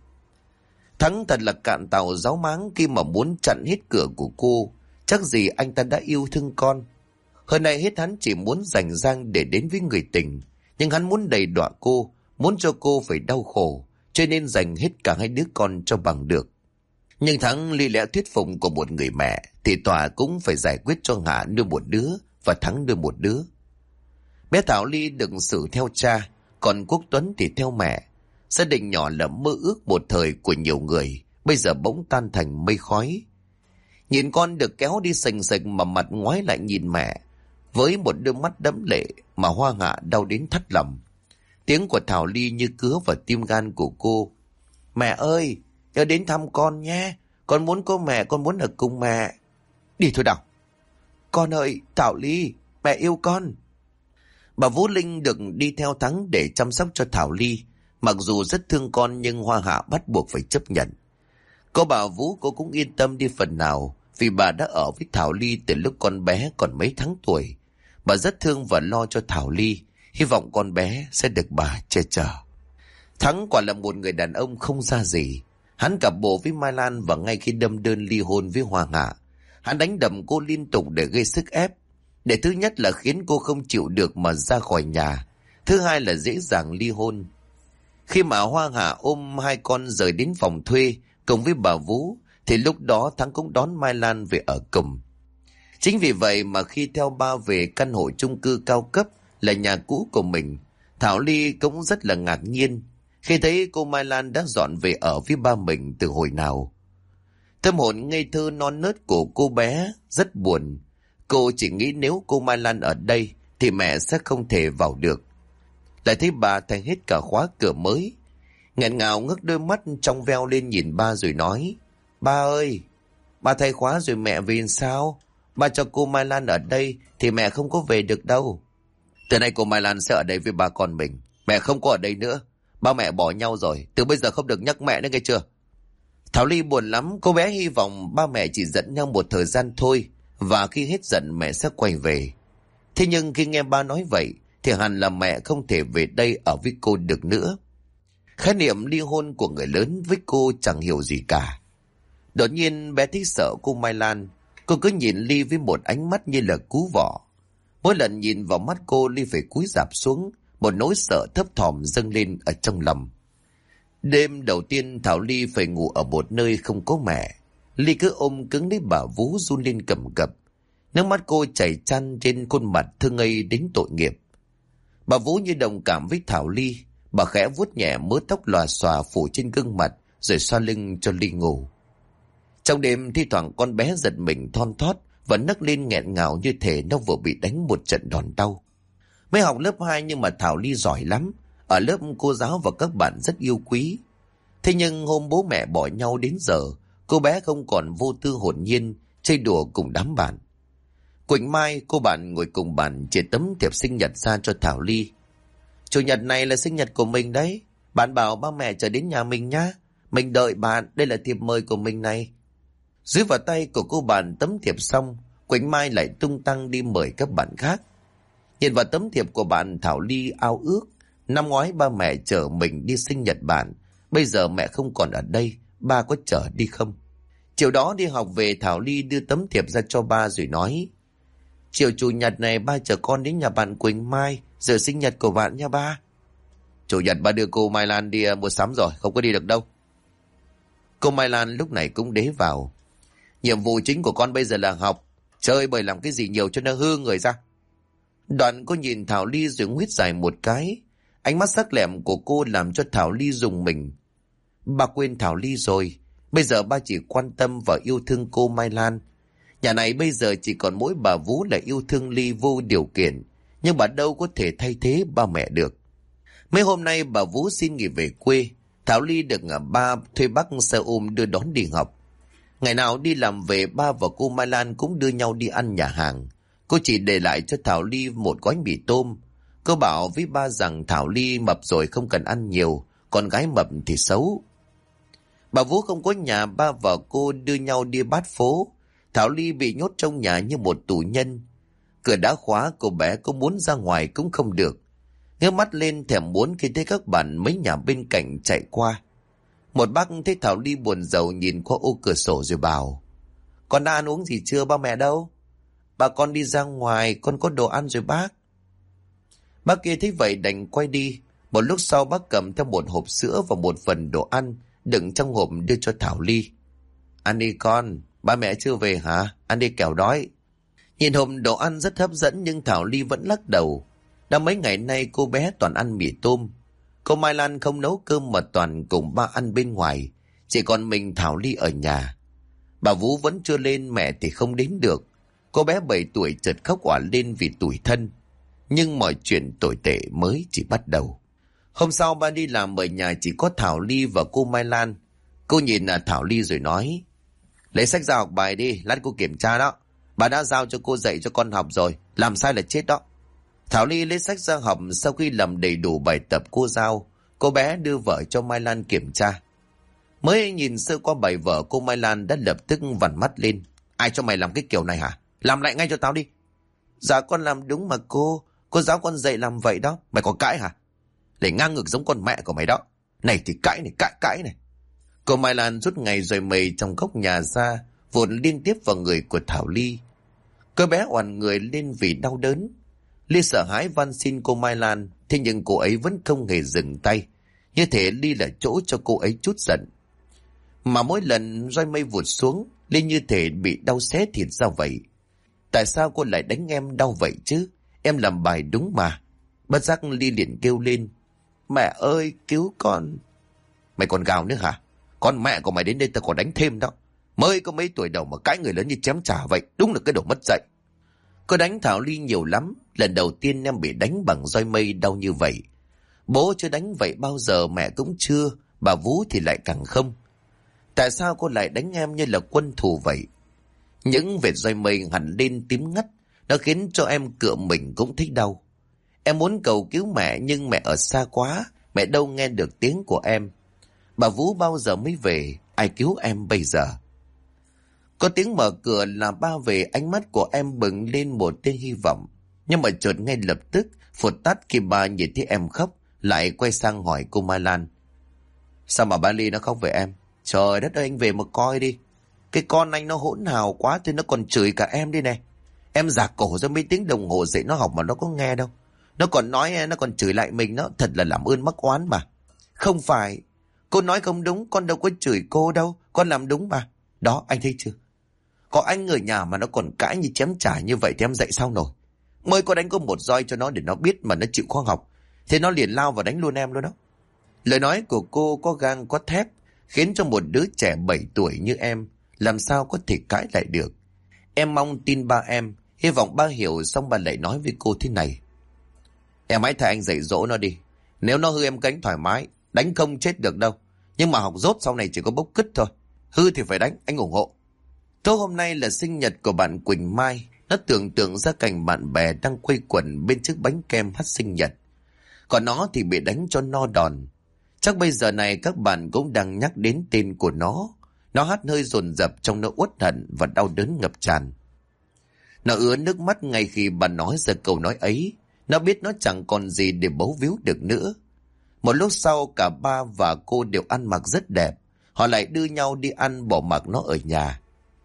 Thắng thật là cạn tàu giáo máng khi mà muốn chặn hết cửa của cô. Chắc gì anh ta đã yêu thương con. Hơn này hết hắn chỉ muốn rảnh rang để đến với người tình. Nhưng hắn muốn đầy đọa cô, muốn cho cô phải đau khổ, cho nên dành hết cả 2 đứa con cho bằng được. Nhưng Thắng lý lẽ thuyết phục của một người mẹ thì tòa cũng phải giải quyết cho Hạ nuôi một đứa và Thắng nuôi một đứa. Bé Thảo Ly được xử theo cha, còn Quốc Tuấn thì theo mẹ. Gia đình nhỏ là mơ ước một thời của nhiều người, bây giờ bỗng tan thành mây khói. Nhìn con được kéo đi sành sạch mà mặt ngoái lại nhìn mẹ, với một đôi mắt đẫm lệ mà Hoa Hạ đau đến thắt lòng. Tiếng của Thảo Ly như cứa vào tim gan của cô. Mẹ ơi, nhớ đến thăm con nhé, con muốn có mẹ, con muốn ở cùng mẹ. Đi thôi nào. Con ơi, Thảo Ly, mẹ yêu con. Bà Vũ Linh được đi theo Thắng để chăm sóc cho Thảo Ly. Mặc dù rất thương con nhưng Hoa Hạ bắt buộc phải chấp nhận. Cô bảo Vũ cô cũng yên tâm đi phần nào, vì bà đã ở với Thảo Ly từ lúc con bé còn mấy tháng tuổi. Bà rất thương và lo cho Thảo Ly, hy vọng con bé sẽ được bà che chở. Thắng quả là một người đàn ông không ra gì. Hắn cặp bồ với Mai Lan và ngay khi đâm đơn ly hôn với Hoàng Hạ, hắn đánh đập cô liên tục để gây sức ép. Để thứ nhất là khiến cô không chịu được mà ra khỏi nhà. Thứ hai là dễ dàng ly hôn. Khi mà Hoàng Hạ ôm hai con rời đến phòng thuê cùng với bà Vũ, thì lúc đó Thắng cũng đón Mai Lan về ở cùng. Chính vì vậy mà khi theo ba về căn hộ chung cư cao cấp là nhà cũ của mình, Thảo Ly cũng rất là ngạc nhiên khi thấy cô Mai Lan đã dọn về ở với ba mình từ hồi nào. Tâm hồn ngây thơ non nớt của cô bé rất buồn. Cô chỉ nghĩ nếu cô Mai Lan ở đây thì mẹ sẽ không thể vào được. Lại thấy bà thay hết cả khóa cửa mới. Nghẹn ngào ngước đôi mắt trong veo lên nhìn ba rồi nói: Ba ơi, ba thay khóa rồi mẹ về sao? Ba cho cô Mai Lan ở đây thì mẹ không có về được đâu. Từ nay cô Mai Lan sẽ ở đây với ba con mình. Mẹ không có ở đây nữa. Ba mẹ bỏ nhau rồi, từ bây giờ không được nhắc mẹ nữa nghe chưa? Thảo Ly buồn lắm, cô bé hy vọng ba mẹ chỉ giận nhau một thời gian thôi, và khi hết giận mẹ sẽ quay về. Thế nhưng khi nghe ba nói vậy thì hẳn là mẹ không thể về đây ở với cô được nữa. Khái niệm ly hôn của người lớn với cô chẳng hiểu gì cả. Đột nhiên bé thấy sợ cô Mai Lan. Cô cứ nhìn Ly với một ánh mắt như là cú vọ. Mỗi lần nhìn vào mắt cô, Ly phải cúi rạp xuống, một nỗi sợ thấp thỏm dâng lên ở trong lòng. Đêm đầu tiên Thảo Ly phải ngủ ở một nơi không có mẹ. Ly cứ ôm cứng lấy bà Vũ run lên cầm cập. Nước mắt cô chảy tràn trên khuôn mặt thương ngây đến tội nghiệp. Bà Vũ như đồng cảm với Thảo Ly. Bà khẽ vuốt nhẹ mớ tóc lòa xòa phủ trên gương mặt rồi xoa lưng cho Ly ngủ. Trong đêm thi thoảng con bé giật mình thon thót và nấc lên nghẹn ngào như thể nó vừa bị đánh một trận đòn đau. Mới học lớp 2 nhưng mà Thảo Ly giỏi lắm. Ở lớp cô giáo và các bạn rất yêu quý. Thế nhưng hôm bố mẹ bỏ nhau đến giờ, cô bé không còn vô tư hồn nhiên chơi đùa cùng đám bạn. Quỳnh Mai, cô bạn ngồi cùng bàn chia tấm thiệp sinh nhật ra cho Thảo Ly. Chủ nhật này là sinh nhật của mình đấy. Bạn bảo ba mẹ chờ đến nhà mình nhá. Mình đợi bạn, đây là thiệp mời của mình này. Dưới vào tay của cô bạn tấm thiệp xong, Quỳnh Mai lại tung tăng đi mời các bạn khác. Nhìn vào tấm thiệp của bạn, Thảo Ly ao ước. Năm ngoái ba mẹ chở mình đi sinh nhật bạn. Bây giờ mẹ không còn ở đây, ba có chở đi không? Chiều đó đi học về, Thảo Ly đưa tấm thiệp ra cho ba rồi nói: Chiều chủ nhật này ba chở con đến nhà bạn Quỳnh Mai giờ sinh nhật của bạn nha ba. Chủ nhật ba đưa cô Mai Lan đi mua sắm rồi, không có đi được đâu. Cô Mai Lan lúc này cũng đế vào: Nhiệm vụ chính của con bây giờ là học, chơi bời làm cái gì nhiều cho nó hư người ra. Đoạn cô nhìn Thảo Ly rồi nguyết dài một cái. Ánh mắt sắc lẹm của cô làm cho Thảo Ly rùng mình. Ba quên Thảo Ly rồi. Bây giờ ba chỉ quan tâm và yêu thương cô Mai Lan. Nhà này bây giờ chỉ còn mỗi bà Vũ là yêu thương Ly vô điều kiện. Nhưng bà đâu có thể thay thế ba mẹ được. Mấy hôm nay bà Vũ xin nghỉ về quê. Thảo Ly được ba thuê bác xe ôm đưa đón đi học. Ngày nào đi làm về, ba và cô Mai Lan cũng đưa nhau đi ăn nhà hàng. Cô chỉ để lại cho Thảo Ly một gói mì tôm. Cô bảo với ba rằng Thảo Ly mập rồi không cần ăn nhiều, con gái mập thì xấu. Bà Vũ không có nhà, ba và cô đưa nhau đi bát phố. Thảo Ly bị nhốt trong nhà như một tù nhân. Cửa đã khóa, cô bé có muốn ra ngoài cũng không được. Ngước mắt lên thèm muốn khi thấy các bạn mấy nhà bên cạnh chạy qua. Một bác thấy Thảo Ly buồn rầu nhìn qua ô cửa sổ rồi bảo: Con đã ăn uống gì chưa, ba mẹ đâu? Bà con đi ra ngoài, con có đồ ăn rồi bác. Bác kia thấy vậy đành quay đi. Một lúc sau bác cầm theo một hộp sữa và một phần đồ ăn đựng trong hộp đưa cho Thảo Ly. Ăn đi con, ba mẹ chưa về hả? Ăn đi kẻo đói. Nhìn hộp đồ ăn rất hấp dẫn nhưng Thảo Ly vẫn lắc đầu. Đã mấy ngày nay cô bé toàn ăn mì tôm. Cô Mai Lan không nấu cơm mà toàn cùng ba ăn bên ngoài. Chỉ còn mình Thảo Ly ở nhà. Bà Vũ vẫn chưa lên, mẹ thì không đến được. Cô bé 7 tuổi chợt khóc òa lên vì tủi thân. Nhưng mọi chuyện tồi tệ mới chỉ bắt đầu. Hôm sau ba đi làm ở nhà chỉ có Thảo Ly và cô Mai Lan. Cô nhìn Thảo Ly rồi nói: Lấy sách ra học bài đi, lát cô kiểm tra đó. Bà đã giao cho cô dạy cho con học rồi, làm sai là chết đó. Thảo Ly lấy sách ra học. Sau khi làm đầy đủ bài tập cô giao, cô bé đưa vợ cho Mai Lan kiểm tra. Mới nhìn sơ qua bài vở, cô Mai Lan đã lập tức vằn mắt lên. Ai cho mày làm cái kiểu này hả? Làm lại ngay cho tao đi. Dạ con làm đúng mà cô. Cô giáo con dạy làm vậy đó. Mày có cãi hả? Để ngang ngược giống con mẹ của mày đó. Này thì cãi này, cãi này. Cô Mai Lan rút ngày rồi mây trong góc nhà ra, vụt liên tiếp vào người của Thảo Ly. Cô bé oằn người lên vì đau đớn. Ly sợ hãi van xin cô Mai Lan, thế nhưng cô ấy vẫn không hề dừng tay. Như thể Ly là chỗ cho cô ấy chút giận. Mà mỗi lần roi mây vụt xuống, Ly như thể bị đau xé thịt ra vậy. Tại sao cô lại đánh em đau vậy chứ? Em làm bài đúng mà. Bất giác Ly liền kêu lên. Mẹ ơi, cứu con. Mày còn gào nữa hả? Con mẹ của mày đến đây tao còn đánh thêm đó. Mới có mấy tuổi đầu mà cãi người lớn như chém trả vậy. Đúng là cái đồ mất dạy. Cô đánh Thảo Ly nhiều lắm. Lần đầu tiên em bị đánh bằng roi mây đau như vậy. Bố chưa đánh vậy bao giờ, mẹ cũng chưa. Bà Vú thì lại càng không. Tại sao cô lại đánh em như là quân thù vậy? Những vệt roi mây hẳn lên tím ngắt. Nó khiến cho em cựa mình cũng thấy đau. Em muốn cầu cứu mẹ nhưng mẹ ở xa quá. Mẹ đâu nghe được tiếng của em. Bà Vú bao giờ mới về? Ai cứu em bây giờ? Có tiếng mở cửa là ba về, ánh mắt của em bừng lên một tia hy vọng. Nhưng mà chợt ngay lập tức phụt tắt khi bà nhìn thấy em khóc, lại quay sang hỏi cô Mai Lan. Sao mà ba Ly nó khóc về em? Trời đất ơi, anh về mà coi đi. Cái con anh nó hỗn hào quá thì nó còn chửi cả em đi này. Em giả cổ ra mấy tiếng đồng hồ dậy nó học mà nó có nghe đâu. Nó còn nói, nó còn chửi lại mình, nó thật là làm ơn mắc oán mà. Không phải, cô nói không đúng, con đâu có chửi cô đâu, con làm đúng mà. Đó, anh thấy chưa? Có anh ở nhà mà nó còn cãi như chém trả như vậy thì em dạy sao nổi. Mới có đánh có một roi cho nó để nó biết mà nó chịu khoa học. Thế nó liền lao vào đánh luôn em luôn đó. Lời nói của cô có gang có thép, khiến cho một đứa trẻ 7 tuổi như em làm sao có thể cãi lại được. Em mong tin ba em, hy vọng ba hiểu, xong ba lại nói với cô thế này. Em hãy thầy anh dạy dỗ nó đi. Nếu nó hư em cánh thoải mái, đánh không chết được đâu. Nhưng mà học dốt sau này chỉ có bốc cứt thôi. Hư thì phải đánh, anh ủng hộ. Tối hôm nay là sinh nhật của bạn Quỳnh Mai. Nó tưởng tượng ra cảnh bạn bè đang quây quần bên chiếc bánh kem hát sinh nhật. Còn nó thì bị đánh cho no đòn. Chắc bây giờ này các bạn cũng đang nhắc đến tên của nó. Nó hát hơi dồn dập trong nỗi uất hận và đau đớn ngập tràn. Nó ứa nước mắt ngay khi bà nói ra câu nói ấy. Nó biết nó chẳng còn gì để bấu víu được nữa. Một lúc sau cả ba và cô đều ăn mặc rất đẹp. Họ lại đưa nhau đi ăn, bỏ mặc nó ở nhà.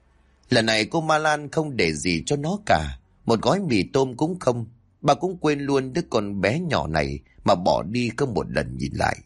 Lần này cô Mai Lan không để gì cho nó cả. Một gói mì tôm cũng không. Bà cũng quên luôn đứa con bé nhỏ này mà bỏ đi có một lần nhìn lại.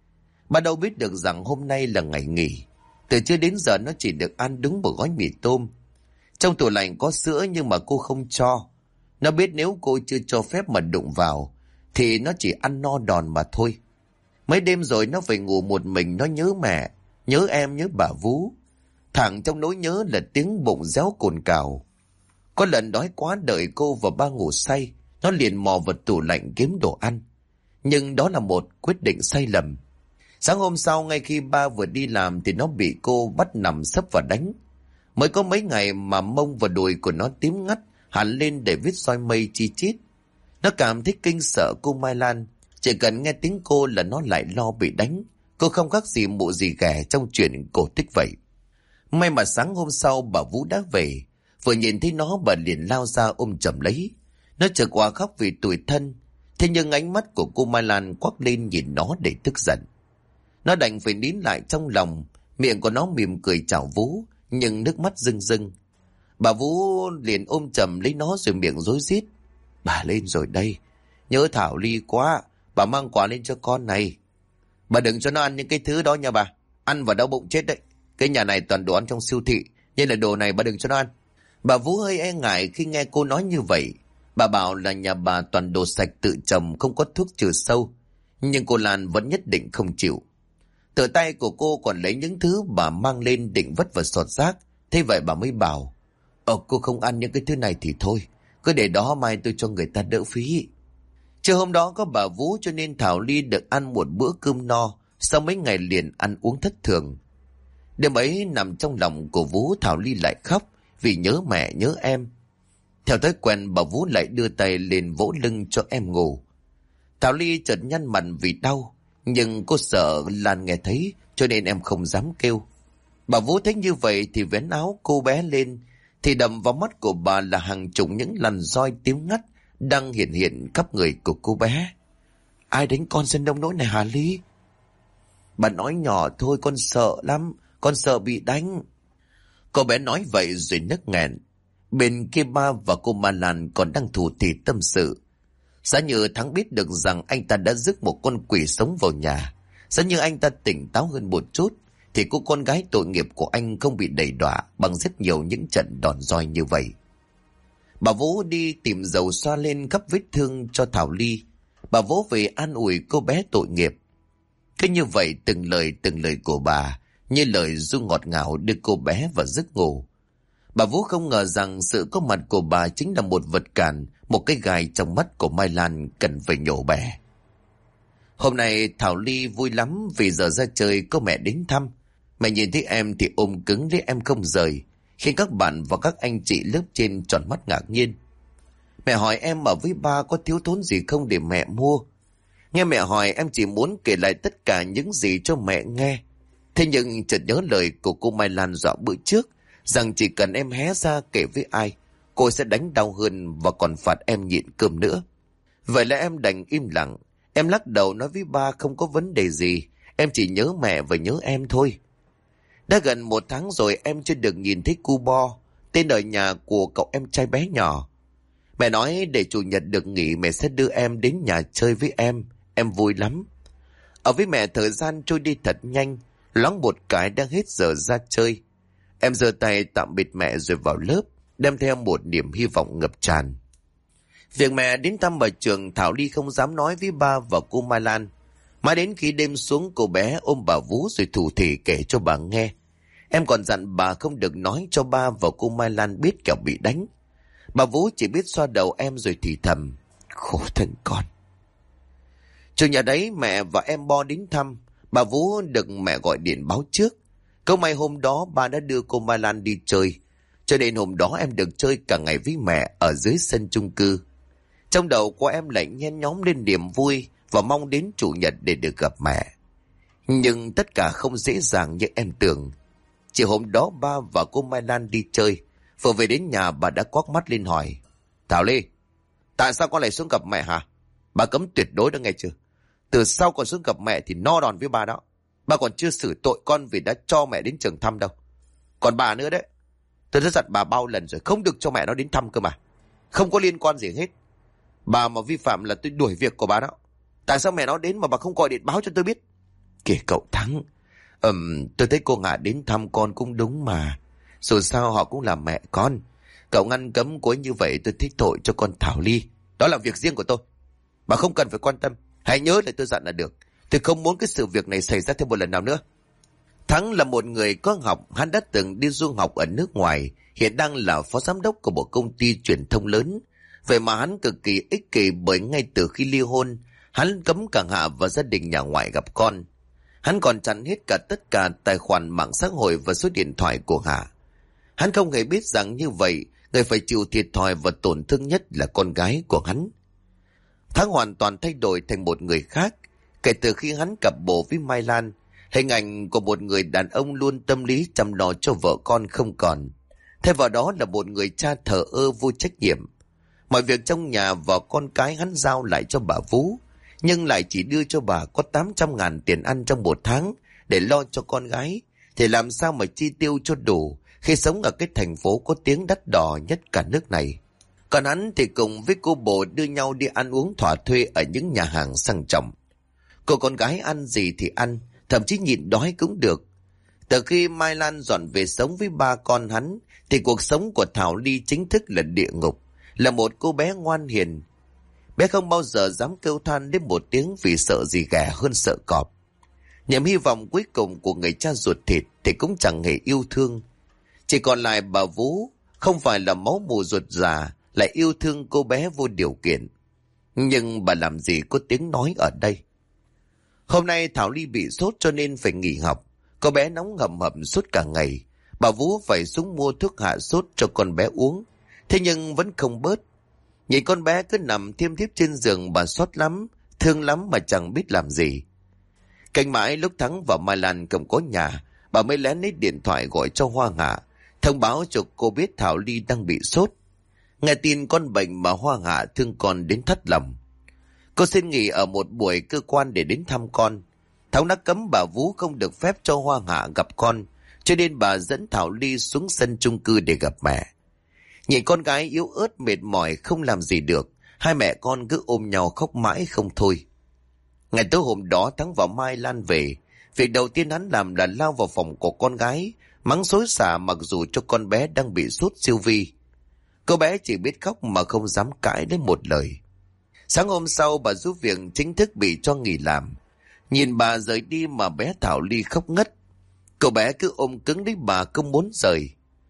Bà đâu biết được rằng hôm nay là ngày nghỉ. Từ trưa đến giờ nó chỉ được ăn đúng một gói mì tôm. Trong tủ lạnh có sữa nhưng mà cô không cho. Nó biết nếu cô chưa cho phép mà đụng vào thì nó chỉ ăn no đòn mà thôi. Mấy đêm rồi nó phải ngủ một mình, nó nhớ mẹ, nhớ em, nhớ bà Vú. Thẳng trong nỗi nhớ là tiếng bụng réo cồn cào. Có lần đói quá đợi cô và ba ngủ say, nó liền mò vào tủ lạnh kiếm đồ ăn. Nhưng đó là một quyết định sai lầm. Sáng hôm sau ngay khi ba vừa đi làm thì nó bị cô bắt nằm sấp và đánh. Mới có mấy ngày mà mông và đùi của nó tím ngắt, hẳn lên để viết roi mây chi chít. Nó cảm thấy kinh sợ cô Mai Lan. Chỉ cần nghe tiếng cô là nó lại lo bị đánh. Cô không khác gì mụ gì ghẻ trong chuyện cổ tích vậy. May mà sáng hôm sau bà Vũ đã về. Vừa nhìn thấy nó bà liền lao ra ôm chầm lấy. Nó chợt òa khóc vì tủi thân. Thế nhưng ánh mắt của cô Mai Lan quắc lên nhìn nó để tức giận. Nó đành phải nín lại trong lòng. Miệng của nó mỉm cười chào Vũ, nhưng nước mắt rưng rưng. Bà Vũ liền ôm chầm lấy nó rồi miệng rối rít. Bà lên rồi đây. Nhớ Thảo Ly quá. Bà mang quà lên cho con này. Bà đừng cho nó ăn những cái thứ đó nha bà. Ăn vào đau bụng chết đấy. Cái nhà này toàn đồ ăn trong siêu thị, nên là đồ này bà đừng cho nó ăn. Bà Vũ hơi e ngại khi nghe cô nói như vậy. Bà bảo là nhà bà toàn đồ sạch tự trồng, không có thuốc trừ sâu. Nhưng cô Lan vẫn nhất định không chịu. Từ tay của cô còn lấy những thứ bà mang lên định vất vào sọt rác. Thế vậy bà mới bảo, cô không ăn những cái thứ này thì thôi, cứ để đó mai tôi cho người ta đỡ phí. Trưa hôm đó có bà Vũ cho nên Thảo Ly được ăn một bữa cơm no. Sau mấy ngày liền ăn uống thất thường. Đêm ấy nằm trong lòng của Vũ, Thảo Ly lại khóc vì nhớ mẹ, nhớ em. Theo thói quen bà Vũ lại đưa tay lên vỗ lưng cho em ngủ. Thảo Ly chợt nhăn mặt vì đau. Nhưng cô sợ Lan nghe thấy cho nên em không dám kêu. Bà Vũ thấy như vậy thì vén áo cô bé lên, thì đầm vào mắt của bà là hàng chục những làn roi tím ngắt đang hiện hiện khắp người của cô bé. Ai đánh con sân đông nỗi này hả Lý? Bà nói nhỏ thôi, con sợ lắm, con sợ bị đánh. Cô bé nói vậy rồi nức nghẹn. Bên kia ba và cô Ma Lan còn đang thủ thỉ tâm sự. Giá như Thắng biết được rằng anh ta đã rước một con quỷ sống vào nhà, giá như anh ta tỉnh táo hơn một chút, thì cô con gái tội nghiệp của anh không bị đày đọa bằng rất nhiều những trận đòn roi như vậy. Bà Vũ đi tìm dầu xoa lên khắp vết thương cho Thảo Ly. Bà vỗ về an ủi cô bé tội nghiệp. Cứ như vậy từng lời của bà như lời ru ngọt ngào đưa cô bé vào giấc ngủ. Bà Vũ không ngờ rằng sự có mặt của bà chính là một vật cản, một cái gai trong mắt của Mai Lan cần phải nhổ bẻ. Hôm nay Thảo Ly vui lắm vì giờ ra chơi có mẹ đến thăm. Mẹ nhìn thấy em thì ôm cứng lấy em không rời, khiến các bạn và các anh chị lớp trên tròn mắt ngạc nhiên. Mẹ hỏi em ở với ba có thiếu thốn gì không để mẹ mua. Nghe mẹ hỏi em chỉ muốn kể lại tất cả những gì cho mẹ nghe. Thế nhưng chợt nhớ lời của cô Mai Lan dọa bữa trước, rằng chỉ cần em hé ra kể với ai, cô sẽ đánh đau hơn và còn phạt em nhịn cơm nữa. Vậy là em đành im lặng. Em lắc đầu nói với ba không có vấn đề gì, em chỉ nhớ mẹ và nhớ em thôi. Đã gần 1 tháng rồi em chưa được nhìn thấy cu Bo, tên ở nhà của cậu em trai bé nhỏ. Mẹ nói để chủ nhật được nghỉ mẹ sẽ đưa em đến nhà chơi với em vui lắm. Ở với mẹ thời gian trôi đi thật nhanh, loáng một cái đang hết giờ ra chơi. Em giơ tay tạm biệt mẹ rồi vào lớp, đem theo một niềm hy vọng ngập tràn. Việc mẹ đến thăm ở trường, Thảo Ly không dám nói với ba và cô Mai Lan. Mãi đến khi đêm xuống, cô bé ôm bà Vũ rồi thủ thỉ kể cho bà nghe. Em còn dặn bà không được nói cho ba và cô Mai Lan biết kẻo bị đánh. Bà Vũ chỉ biết xoa đầu em rồi thì thầm, khổ thân con. Chủ nhà đấy mẹ và em Bo đến thăm. Bà Vũ được mẹ gọi điện báo trước. Câu may hôm đó ba đã đưa cô Mai Lan đi chơi, cho nên hôm đó em được chơi cả ngày với mẹ ở dưới sân chung cư. Trong đầu của em lại nhen nhóm lên niềm vui và mong đến chủ nhật để được gặp mẹ. Nhưng tất cả không dễ dàng như em tưởng. Chỉ hôm đó ba và cô Mai Lan đi chơi, vừa về đến nhà bà đã quắc mắt lên hỏi, Thảo Ly, tại sao con lại xuống gặp mẹ hả? Bà cấm tuyệt đối đó nghe chưa? Từ sau con xuống gặp mẹ thì no đòn với bà đó. Bà còn chưa xử tội con vì đã cho mẹ đến trường thăm đâu. Còn bà nữa đấy, tôi đã dặn bà bao lần rồi, không được cho mẹ nó đến thăm cơ mà. Không có liên quan gì hết. Bà mà vi phạm là tôi đuổi việc của bà đó. Tại sao mẹ nó đến mà bà không gọi điện báo cho tôi biết? Kìa cậu Thắng, tôi thấy cô Ngạ đến thăm con cũng đúng mà. Dù sao họ cũng là mẹ con. Cậu ngăn cấm cô ấy như vậy tôi thích tội cho con Thảo Ly. Đó là việc riêng của tôi. Bà không cần phải quan tâm. Hãy nhớ lời tôi dặn là được. Tôi không muốn cái sự việc này xảy ra thêm một lần nào nữa. Thắng là một người có học. Hắn đã từng đi du học ở nước ngoài, hiện đang là phó giám đốc của một công ty truyền thông lớn. Vậy mà hắn cực kỳ ích kỷ, bởi ngay từ khi ly hôn, hắn cấm cả Hạ và gia đình nhà ngoại gặp con. Hắn còn chặn hết cả tất cả tài khoản mạng xã hội và số điện thoại của Hạ. Hắn không hề biết rằng như vậy, người phải chịu thiệt thòi và tổn thương nhất là con gái của hắn. Thắng hoàn toàn thay đổi thành một người khác. Kể từ khi hắn cặp bồ với Mai Lan, hình ảnh của một người đàn ông luôn tâm lý chăm lo cho vợ con không còn. Thay vào đó là một người cha thờ ơ vô trách nhiệm. Mọi việc trong nhà và con cái hắn giao lại cho bà Vũ, nhưng lại chỉ đưa cho bà có 800.000 tiền ăn trong 1 tháng để lo cho con gái. Thì làm sao mà chi tiêu cho đủ khi sống ở cái thành phố có tiếng đắt đỏ nhất cả nước này. Còn hắn thì cùng với cô bồ đưa nhau đi ăn uống thỏa thuê ở những nhà hàng sang trọng. Cô con gái ăn gì thì ăn, thậm chí nhịn đói cũng được. Từ khi Mai Lan dọn về sống với ba con hắn, thì cuộc sống của Thảo Ly chính thức là địa ngục, là một cô bé ngoan hiền. Bé không bao giờ dám kêu than đến một tiếng vì sợ gì ghẻ hơn sợ cọp. Niềm hy vọng cuối cùng của người cha ruột thịt thì cũng chẳng hề yêu thương. Chỉ còn lại bà Vũ, không phải là máu mù ruột già, lại yêu thương cô bé vô điều kiện. Nhưng bà làm gì có tiếng nói ở đây. Hôm nay Thảo Ly bị sốt cho nên phải nghỉ học. Cô bé nóng hầm hầm suốt cả ngày. Bà Vũ phải xuống mua thuốc hạ sốt cho con bé uống. Thế nhưng vẫn không bớt. Nhìn con bé cứ nằm thiêm thiếp trên giường, bà xót lắm, thương lắm mà chẳng biết làm gì. Canh mãi lúc Thắng và Mai Lan không có nhà, bà mới lén lấy điện thoại gọi cho Hoa Hạ, thông báo cho cô biết Thảo Ly đang bị sốt. Nghe tin con bệnh mà Hoa Hạ thương con đến thất lòng. Cô xin nghỉ ở một buổi cơ quan để đến thăm con. Thắng đã cấm bà Vú không được phép cho Hoa Hạ gặp con, cho nên bà dẫn Thảo Ly xuống sân chung cư để gặp mẹ. Nhìn con gái yếu ớt mệt mỏi không làm gì được, hai mẹ con cứ ôm nhau khóc mãi không thôi. Ngày tối hôm đó Thắng và Mai Lan về, việc đầu tiên hắn làm là lao vào phòng của con gái, mắng xối xả mặc dù cho con bé đang bị sốt siêu vi. Cô bé chỉ biết khóc mà không dám cãi đến một lời. Sáng hôm sau bà giúp việc chính thức bị cho nghỉ làm. Nhìn bà rời đi mà bé Thảo Ly khóc ngất. Cô bé cứ ôm cứng lấy bà không muốn rời.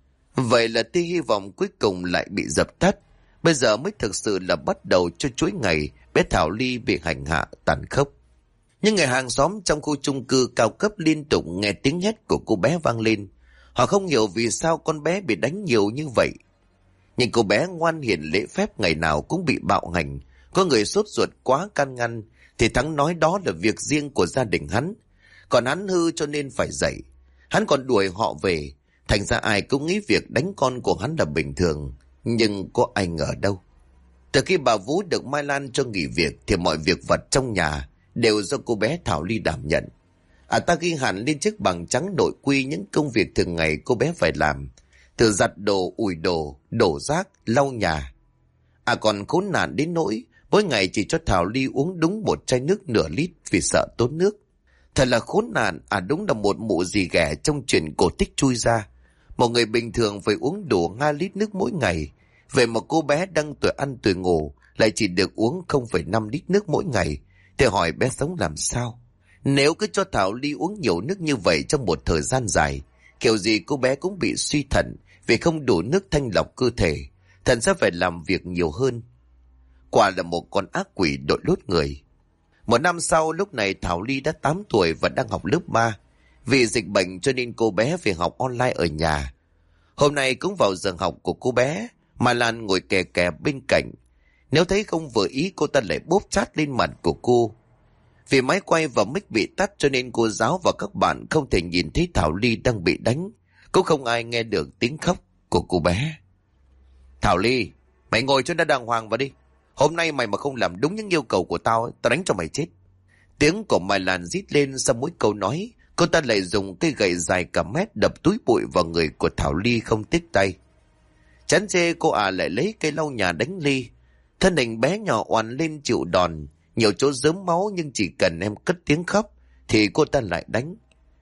Vậy là tia hy vọng cuối cùng lại bị dập tắt. Bây giờ mới thực sự là bắt đầu cho chuỗi ngày bé Thảo Ly bị hành hạ tàn khốc. Nhưng người hàng xóm trong khu chung cư cao cấp liên tục nghe tiếng hét của cô bé vang lên. Họ không hiểu vì sao con bé bị đánh nhiều như vậy. Nhưng cô bé ngoan hiền lễ phép ngày nào cũng bị bạo hành. Có người sốt ruột quá can ngăn thì Thắng nói đó là việc riêng của gia đình hắn. Còn hắn hư cho nên phải dạy. Hắn còn đuổi họ về. Thành ra ai cũng nghĩ việc đánh con của hắn là bình thường. Nhưng có ai ngờ đâu. Từ khi bà Vũ được Mai Lan cho nghỉ việc thì mọi việc vật trong nhà đều do cô bé Thảo Ly đảm nhận. Ta ghi hẳn lên chiếc bằng trắng nội quy những công việc thường ngày cô bé phải làm. Từ giặt đồ, ủi đồ, đổ rác, lau nhà. Còn khốn nạn đến nỗi mỗi ngày chỉ cho Thảo Ly uống đúng một chai nước nửa lít vì sợ tốn nước. Thật là khốn nạn, đúng là một mụ gì ghẻ trong chuyện cổ tích chui ra. Một người bình thường phải uống đủ 2 lít nước mỗi ngày. Vậy mà cô bé đang tuổi ăn tuổi ngủ lại chỉ được uống 0,5 lít nước mỗi ngày. Thì hỏi bé sống làm sao? Nếu cứ cho Thảo Ly uống nhiều nước như vậy trong một thời gian dài, kiểu gì cô bé cũng bị suy thận vì không đủ nước thanh lọc cơ thể. Thận sẽ phải làm việc nhiều hơn. Quả là một con ác quỷ đội lốt người. Một năm sau, lúc này Thảo Ly đã 8 tuổi và đang học lớp 3. Vì dịch bệnh cho nên cô bé phải học online ở nhà. Hôm nay cũng vào giờ học của cô bé, Mai Lan ngồi kè kè bên cạnh. Nếu thấy không vừa ý cô ta lại bóp chát lên mặt của cô. Vì máy quay và mic bị tắt cho nên cô giáo và các bạn không thể nhìn thấy Thảo Ly đang bị đánh. Cũng không ai nghe được tiếng khóc của cô bé. Thảo Ly, mày ngồi cho nó đàng hoàng vào đi. Hôm nay mày mà không làm đúng những yêu cầu của tao, tao đánh cho mày chết. Tiếng của Mai Lan rít lên sau mỗi câu nói. Cô ta lại dùng cây gậy dài cả mét đập túi bụi vào người của Thảo Ly không tiếc tay. Chán chê cô lại lấy cây lau nhà đánh Ly. Thân hình bé nhỏ oằn lên chịu đòn. Nhiều chỗ rớm máu nhưng chỉ cần em cất tiếng khóc thì cô ta lại đánh.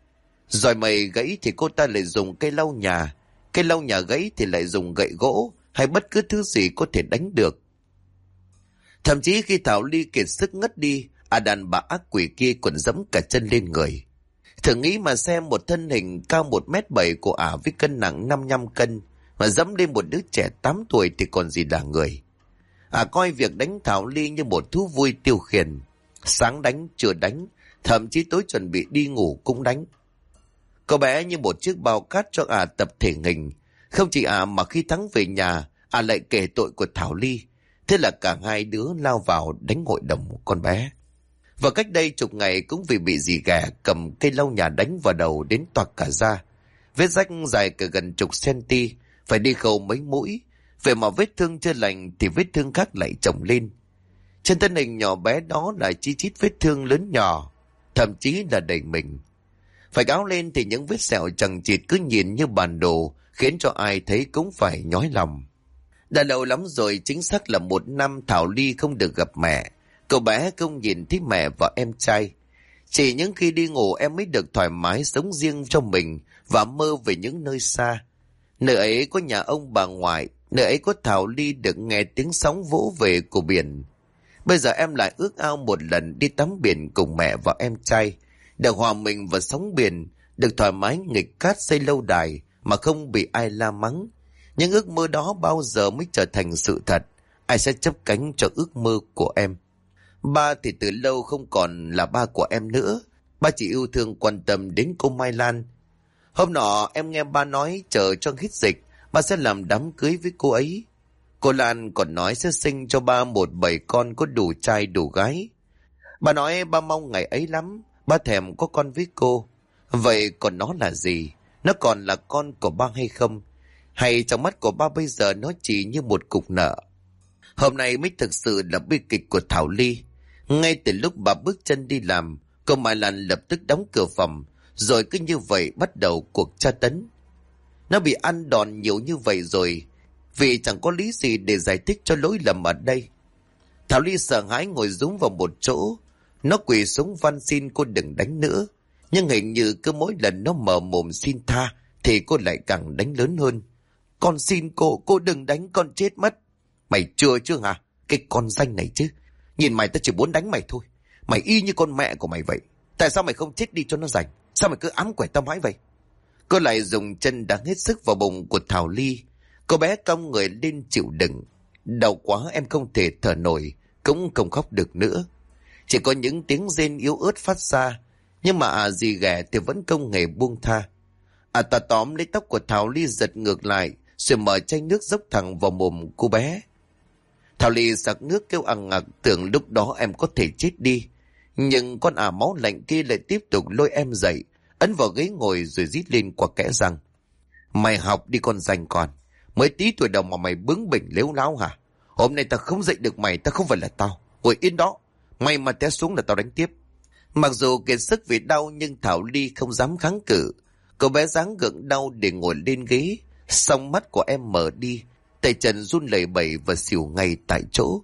Rồi mày gãy thì cô ta lại dùng cây lau nhà. Cây lau nhà gãy thì lại dùng gậy gỗ hay bất cứ thứ gì có thể đánh được. Thậm chí khi Thảo Ly kiệt sức ngất đi, đàn bà ác quỷ kia còn giẫm cả chân lên người. Thử nghĩ mà xem một thân hình cao 1m7 của với cân nặng 55 cân mà giẫm lên một đứa trẻ 8 tuổi thì còn gì là người. Coi việc đánh Thảo Ly như một thú vui tiêu khiển. Sáng đánh, trưa đánh, thậm chí tối chuẩn bị đi ngủ cũng đánh. Cô bé như một chiếc bao cát cho tập thể hình. Không chỉ mà khi Thắng về nhà, lại kể tội của Thảo Ly. Thế là cả hai đứa lao vào đánh hội đồng con bé. Và cách đây chục ngày cũng vì bị dì ghẻ cầm cây lau nhà đánh vào đầu đến toạc cả da. Vết rách dài cả gần chục centi, phải đi khâu mấy mũi. Vậy mà vết thương chưa lành thì vết thương khác lại chồng lên. Trên thân hình nhỏ bé đó là chi chít vết thương lớn nhỏ, thậm chí là đầy mình. Phải cáo lên thì những vết sẹo chằng chịt cứ nhìn như bản đồ, khiến cho ai thấy cũng phải nhói lòng. Đã lâu lắm rồi, chính xác là 1 năm Thảo Ly không được gặp mẹ. Cậu bé không nhìn thấy mẹ và em trai. Chỉ những khi đi ngủ em mới được thoải mái sống riêng cho mình và mơ về những nơi xa. Nơi ấy có nhà ông bà ngoại, nơi ấy có Thảo Ly được nghe tiếng sóng vỗ về của biển. Bây giờ em lại ước ao một lần đi tắm biển cùng mẹ và em trai, được hòa mình vào sóng biển, được thoải mái nghịch cát xây lâu đài mà không bị ai la mắng. Nhưng ước mơ đó bao giờ mới trở thành sự thật? Ai sẽ chấp cánh cho ước mơ của em? Ba thì từ lâu không còn là ba của em nữa. Ba chỉ yêu thương quan tâm đến cô Mai Lan. Hôm nọ em nghe ba nói chờ cho hết dịch, ba sẽ làm đám cưới với cô ấy. Cô Lan còn nói sẽ sinh cho ba một bầy con có đủ trai đủ gái. Ba nói ba mong ngày ấy lắm. Ba thèm có con với cô. Vậy còn nó là gì? Nó còn là con của ba hay không? Hay trong mắt của ba bây giờ nó chỉ như một cục nợ? Hôm nay mới thực sự là bi kịch của Thảo Ly. Ngay từ lúc bà bước chân đi làm, cô Mai Lan lập tức đóng cửa phòng, rồi cứ như vậy bắt đầu cuộc tra tấn. Nó bị ăn đòn nhiều như vậy rồi, vì chẳng có lý gì để giải thích cho lỗi lầm ở đây. Thảo Ly sợ hãi ngồi rúm vào một chỗ. Nó quỳ xuống van xin cô đừng đánh nữa. Nhưng hình như cứ mỗi lần nó mở mồm xin tha thì cô lại càng đánh lớn hơn. Con xin cô đừng đánh, con chết mất. Mày chưa hả? Cái con danh này chứ. Nhìn mày ta chỉ muốn đánh mày thôi. Mày y như con mẹ của mày vậy. Tại sao mày không chết đi cho nó rảnh? Sao mày cứ ám quẻ tâm mãi vậy? Cô lại dùng chân đá hết sức vào bụng của Thảo Ly. Cô bé cong người lên chịu đựng. Đau quá em không thể thở nổi, cũng không khóc được nữa. Chỉ có những tiếng rên yếu ớt phát ra. Nhưng mà dì ghẻ thì vẫn không hề buông tha. Ta tóm lấy tóc của Thảo Ly giật ngược lại, rồi mở chai nước dốc thẳng vào mồm cô bé. Thảo Ly sặc nước kêu ằng ngặc, tưởng lúc đó em có thể chết đi. Nhưng con máu lạnh kia lại tiếp tục lôi em dậy, ấn vào ghế ngồi rồi rít lên qua kẽ răng. Mày học đi con danh con. Mới tí tuổi đầu mà mày bướng bỉnh lếu láo hả? Hôm nay ta không dậy được mày, ta không phải là tao. Ngồi yên đó. Mày mà té xuống là tao đánh tiếp. Mặc dù kiệt sức vì đau nhưng Thảo Ly không dám kháng cự. Cô bé dáng gượng đau để ngồi lên ghế. Song mắt của em mở đi, tay chân run lẩy bẩy và xỉu ngay tại chỗ.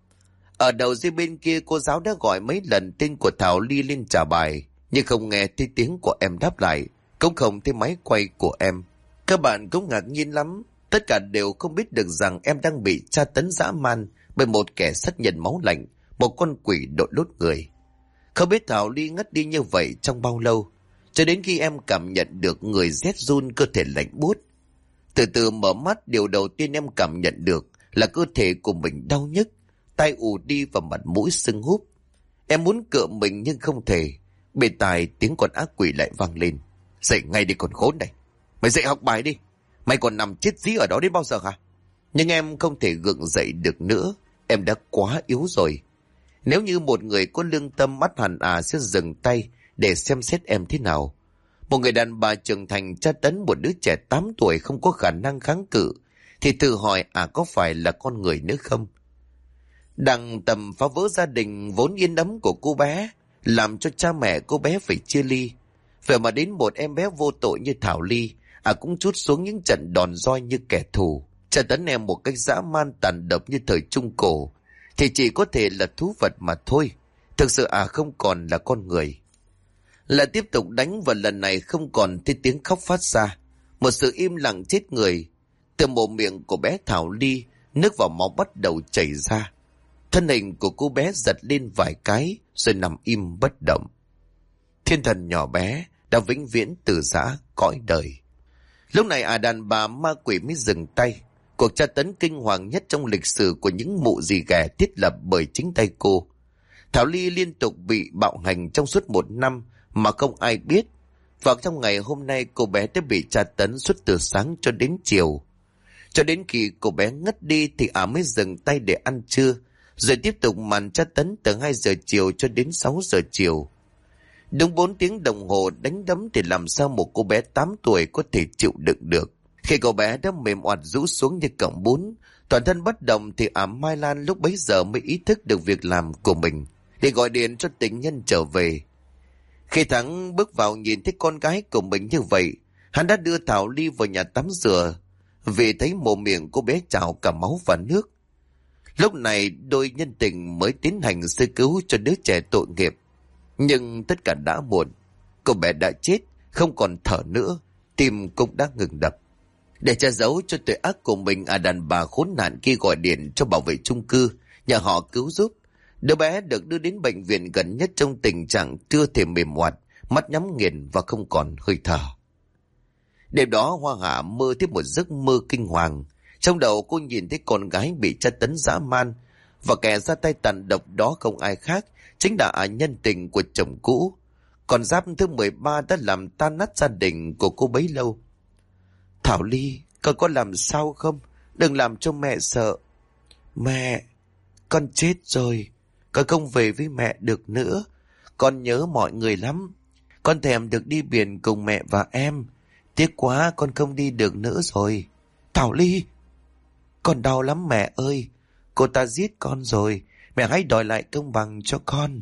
Ở đầu dây bên kia cô giáo đã gọi mấy lần tên của Thảo Ly lên trả bài, nhưng không nghe thấy tiếng của em đáp lại, cũng không thấy máy quay của em. Các bạn cũng ngạc nhiên lắm. Tất cả đều không biết được rằng em đang bị tra tấn dã man bởi một kẻ sát nhân máu lạnh, một con quỷ đội lốt người. Không biết Thảo Ly ngất đi như vậy trong bao lâu, cho đến khi em cảm nhận được người rét run, cơ thể lạnh buốt. Từ từ mở mắt, điều đầu tiên em cảm nhận được là cơ thể của mình đau nhức, tai ù đi và mặt mũi sưng húp. Em muốn cựa mình nhưng không thể. Bên tai tiếng con ác quỷ lại vang lên. Dậy ngay đi con khốn này. Mày dậy học bài đi. Mày còn nằm chết dí ở đó đến bao giờ hả? Nhưng em không thể gượng dậy được nữa. Em đã quá yếu rồi. Nếu như một người có lương tâm mắt hẳn sẽ dừng tay để xem xét em thế nào. Một người đàn bà trưởng thành tra tấn một đứa trẻ 8 tuổi không có khả năng kháng cự, thì tự hỏi có phải là con người nữa không? Đằng tầm phá vỡ gia đình vốn yên ấm của cô bé, làm cho cha mẹ cô bé phải chia ly. Vậy mà đến một em bé vô tội như Thảo Ly, cũng trút xuống những trận đòn roi như kẻ thù, tra tấn em một cách dã man tàn độc như thời Trung Cổ, thì chỉ có thể là thú vật mà thôi. Thực sự không còn là con người. Lại tiếp tục đánh, và lần này không còn thấy tiếng khóc phát ra. Một sự im lặng chết người. Từ mồm miệng của bé Thảo Ly, nước và máu bắt đầu chảy ra. Thân hình của cô bé giật lên vài cái rồi nằm im bất động. Thiên thần nhỏ bé đã vĩnh viễn từ giã cõi đời. Lúc này đàn bà ma quỷ mới dừng tay. Cuộc tra tấn kinh hoàng nhất trong lịch sử của những mụ dì ghẻ thiết lập bởi chính tay cô. Thảo Ly liên tục bị bạo hành trong suốt 1 năm mà không ai biết. Và trong ngày hôm nay cô bé đã bị tra tấn suốt từ sáng cho đến chiều. Cho đến khi cô bé ngất đi thì mới dừng tay để ăn trưa. Rồi tiếp tục màn tra tấn từ 2 giờ chiều cho đến 6 giờ chiều. Đúng 4 tiếng đồng hồ đánh đấm thì làm sao một cô bé 8 tuổi có thể chịu đựng được. Khi cô bé đã mềm oặt rũ xuống như cọng bún, toàn thân bất động, thì Mai Lan lúc bấy giờ mới ý thức được việc làm của mình, để gọi điện cho tình nhân trở về. Khi Thắng bước vào nhìn thấy con gái của mình như vậy, hắn đã đưa Thảo Ly vào nhà tắm rửa, vì thấy mồm miệng cô bé trào cả máu và nước. Lúc này đôi nhân tình mới tiến hành sơ cứu cho đứa trẻ tội nghiệp. Nhưng tất cả đã muộn. Cô bé đã chết, không còn thở nữa, tim cũng đã ngừng đập. Để che giấu cho tội ác của mình, đàn bà khốn nạn kia gọi điện cho bảo vệ chung cư, nhờ họ cứu giúp. Đứa bé được đưa đến bệnh viện gần nhất trong tình trạng chưa thể mềm oặt, mắt nhắm nghiền và không còn hơi thở. Đêm đó Hoa Hạ mơ thấy một giấc mơ kinh hoàng. Trong đầu cô nhìn thấy con gái bị tra tấn dã man, và kẻ ra tay tàn độc đó không ai khác, chính là nhân tình của chồng cũ. Còn giáp thứ 13 đã làm tan nát gia đình của cô bấy lâu. Thảo Ly, con có làm sao không? Đừng làm cho mẹ sợ. Mẹ, con chết rồi. Con không về với mẹ được nữa. Con nhớ mọi người lắm. Con thèm được đi biển cùng mẹ và em. Tiếc quá con không đi được nữa rồi. Thảo Ly, con đau lắm mẹ ơi. Cô ta giết con rồi. Mẹ hãy đòi lại công bằng cho con.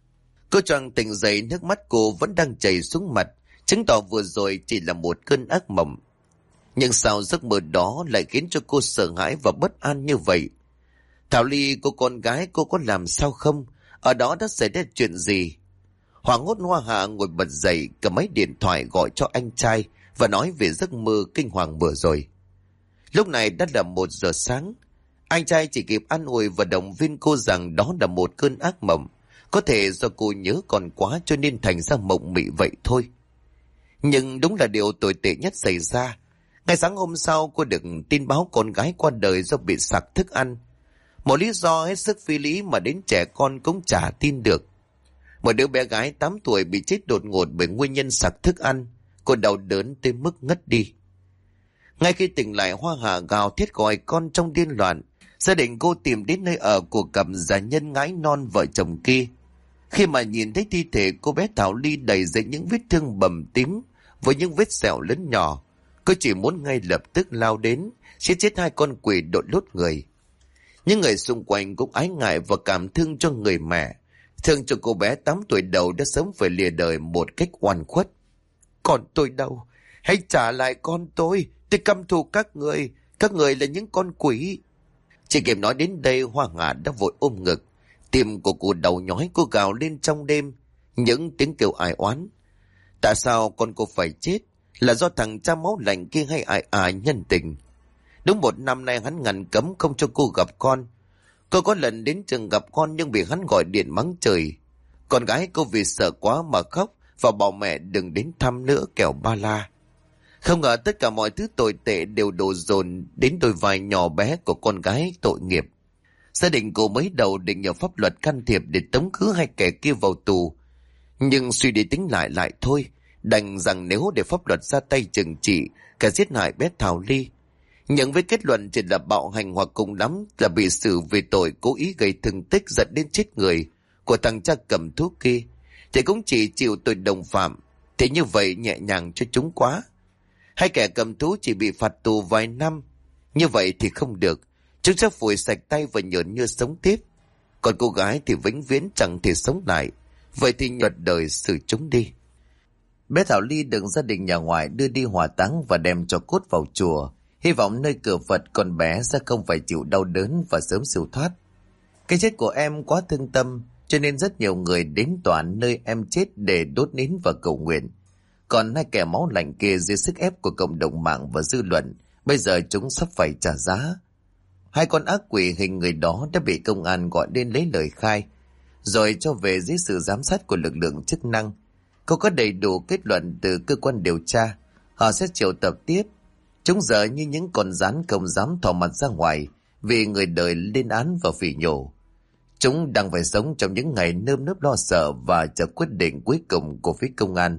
Cô choàng tỉnh dậy, nước mắt cô vẫn đang chảy xuống mặt, chứng tỏ vừa rồi chỉ là một cơn ác mộng. Nhưng sao giấc mơ đó lại khiến cho cô sợ hãi và bất an như vậy? Thảo Ly, cô con gái, cô có làm sao không? Ở đó đã xảy ra chuyện gì? Hoảng hốt, Hoa Hạ ngồi bật dậy, cầm máy điện thoại gọi cho anh trai và nói về giấc mơ kinh hoàng vừa rồi. Lúc này đã là 1 giờ sáng. Anh trai chỉ kịp an ủi và động viên cô rằng đó là một cơn ác mộng. Có thể do cô nhớ còn quá cho nên thành ra mộng mị vậy thôi. Nhưng đúng là điều tồi tệ nhất xảy ra. Ngày sáng hôm sau, cô được tin báo con gái qua đời do bị sặc thức ăn. Một lý do hết sức phi lý mà đến trẻ con cũng chả tin được. Một đứa bé gái 8 tuổi bị chết đột ngột bởi nguyên nhân sặc thức ăn. Cô đau đớn tới mức ngất đi. Ngay khi tỉnh lại, Hoa Hạ gào thét gọi con trong điên loạn. Gia đình cô tìm đến nơi ở của cặp gia nhân ngãi non vợ chồng kia. Khi mà nhìn thấy thi thể cô bé Thảo Ly đầy dẫy những vết thương bầm tím với những vết sẹo lớn nhỏ, cô chỉ muốn ngay lập tức lao đến giết chết 2 con quỷ đội lốt người. Những người xung quanh cũng ái ngại và cảm thương cho người mẹ, thương cho cô bé 8 tuổi đầu đã sớm phải lìa đời một cách oan khuất. Con tôi đâu? Hãy trả lại con tôi căm thù các người là những con quỷ. Chỉ kịp nói đến đây, Hoa Hạ đã vội ôm ngực. Tim của cô đau nhói, cô gào lên trong đêm, những tiếng kêu ai oán. Tại sao con cô phải chết? Là do thằng cha máu lạnh kia hay ai nhân tình? Đúng 1 năm nay hắn ngăn cấm không cho cô gặp con. Cô có lần đến trường gặp con nhưng bị hắn gọi điện mắng trời. Con gái cô vì sợ quá mà khóc và bảo mẹ đừng đến thăm nữa kẻo ba la. Không ngờ tất cả mọi thứ tồi tệ đều đổ dồn đến đôi vai nhỏ bé của con gái tội nghiệp. Gia đình cô mới đầu định nhờ pháp luật can thiệp để tống khứ 2 kẻ kia vào tù. Nhưng suy đi tính lại thôi, đành rằng nếu để pháp luật ra tay trừng trị cả giết hại bé Thảo Ly, nhận với kết luận chỉ là bạo hành hoặc cùng lắm là bị xử về tội cố ý gây thương tích dẫn đến chết người của thằng cha cầm thú kia, thì cũng chỉ chịu tội đồng phạm. Thế như vậy nhẹ nhàng cho chúng quá. 2 kẻ cầm thú chỉ bị phạt tù vài năm. Như vậy thì không được. Chúng sẽ phủi sạch tay và nhởn như sống tiếp. Còn cô gái thì vĩnh viễn chẳng thể sống lại. Vậy thì nhọt đời xử chúng đi. Bé Thảo Ly được gia đình nhà ngoại đưa đi hỏa táng và đem cho cốt vào chùa. Hy vọng nơi cửa Phật con bé sẽ không phải chịu đau đớn và sớm siêu thoát. Cái chết của em quá thương tâm, cho nên rất nhiều người đến tòa nơi em chết để đốt nến và cầu nguyện. Còn 2 kẻ máu lạnh kia dưới sức ép của cộng đồng mạng và dư luận, bây giờ chúng sắp phải trả giá. 2 con ác quỷ hình người đó đã bị công an gọi đến lấy lời khai, rồi cho về dưới sự giám sát của lực lượng chức năng. Cô có đầy đủ kết luận từ cơ quan điều tra, họ sẽ triệu tập tiếp. Chúng giờ như những con rắn không dám thò mặt ra ngoài vì người đời lên án và phỉ nhổ. Chúng đang phải sống trong những ngày nơm nớp lo sợ và chờ quyết định cuối cùng của phía công an.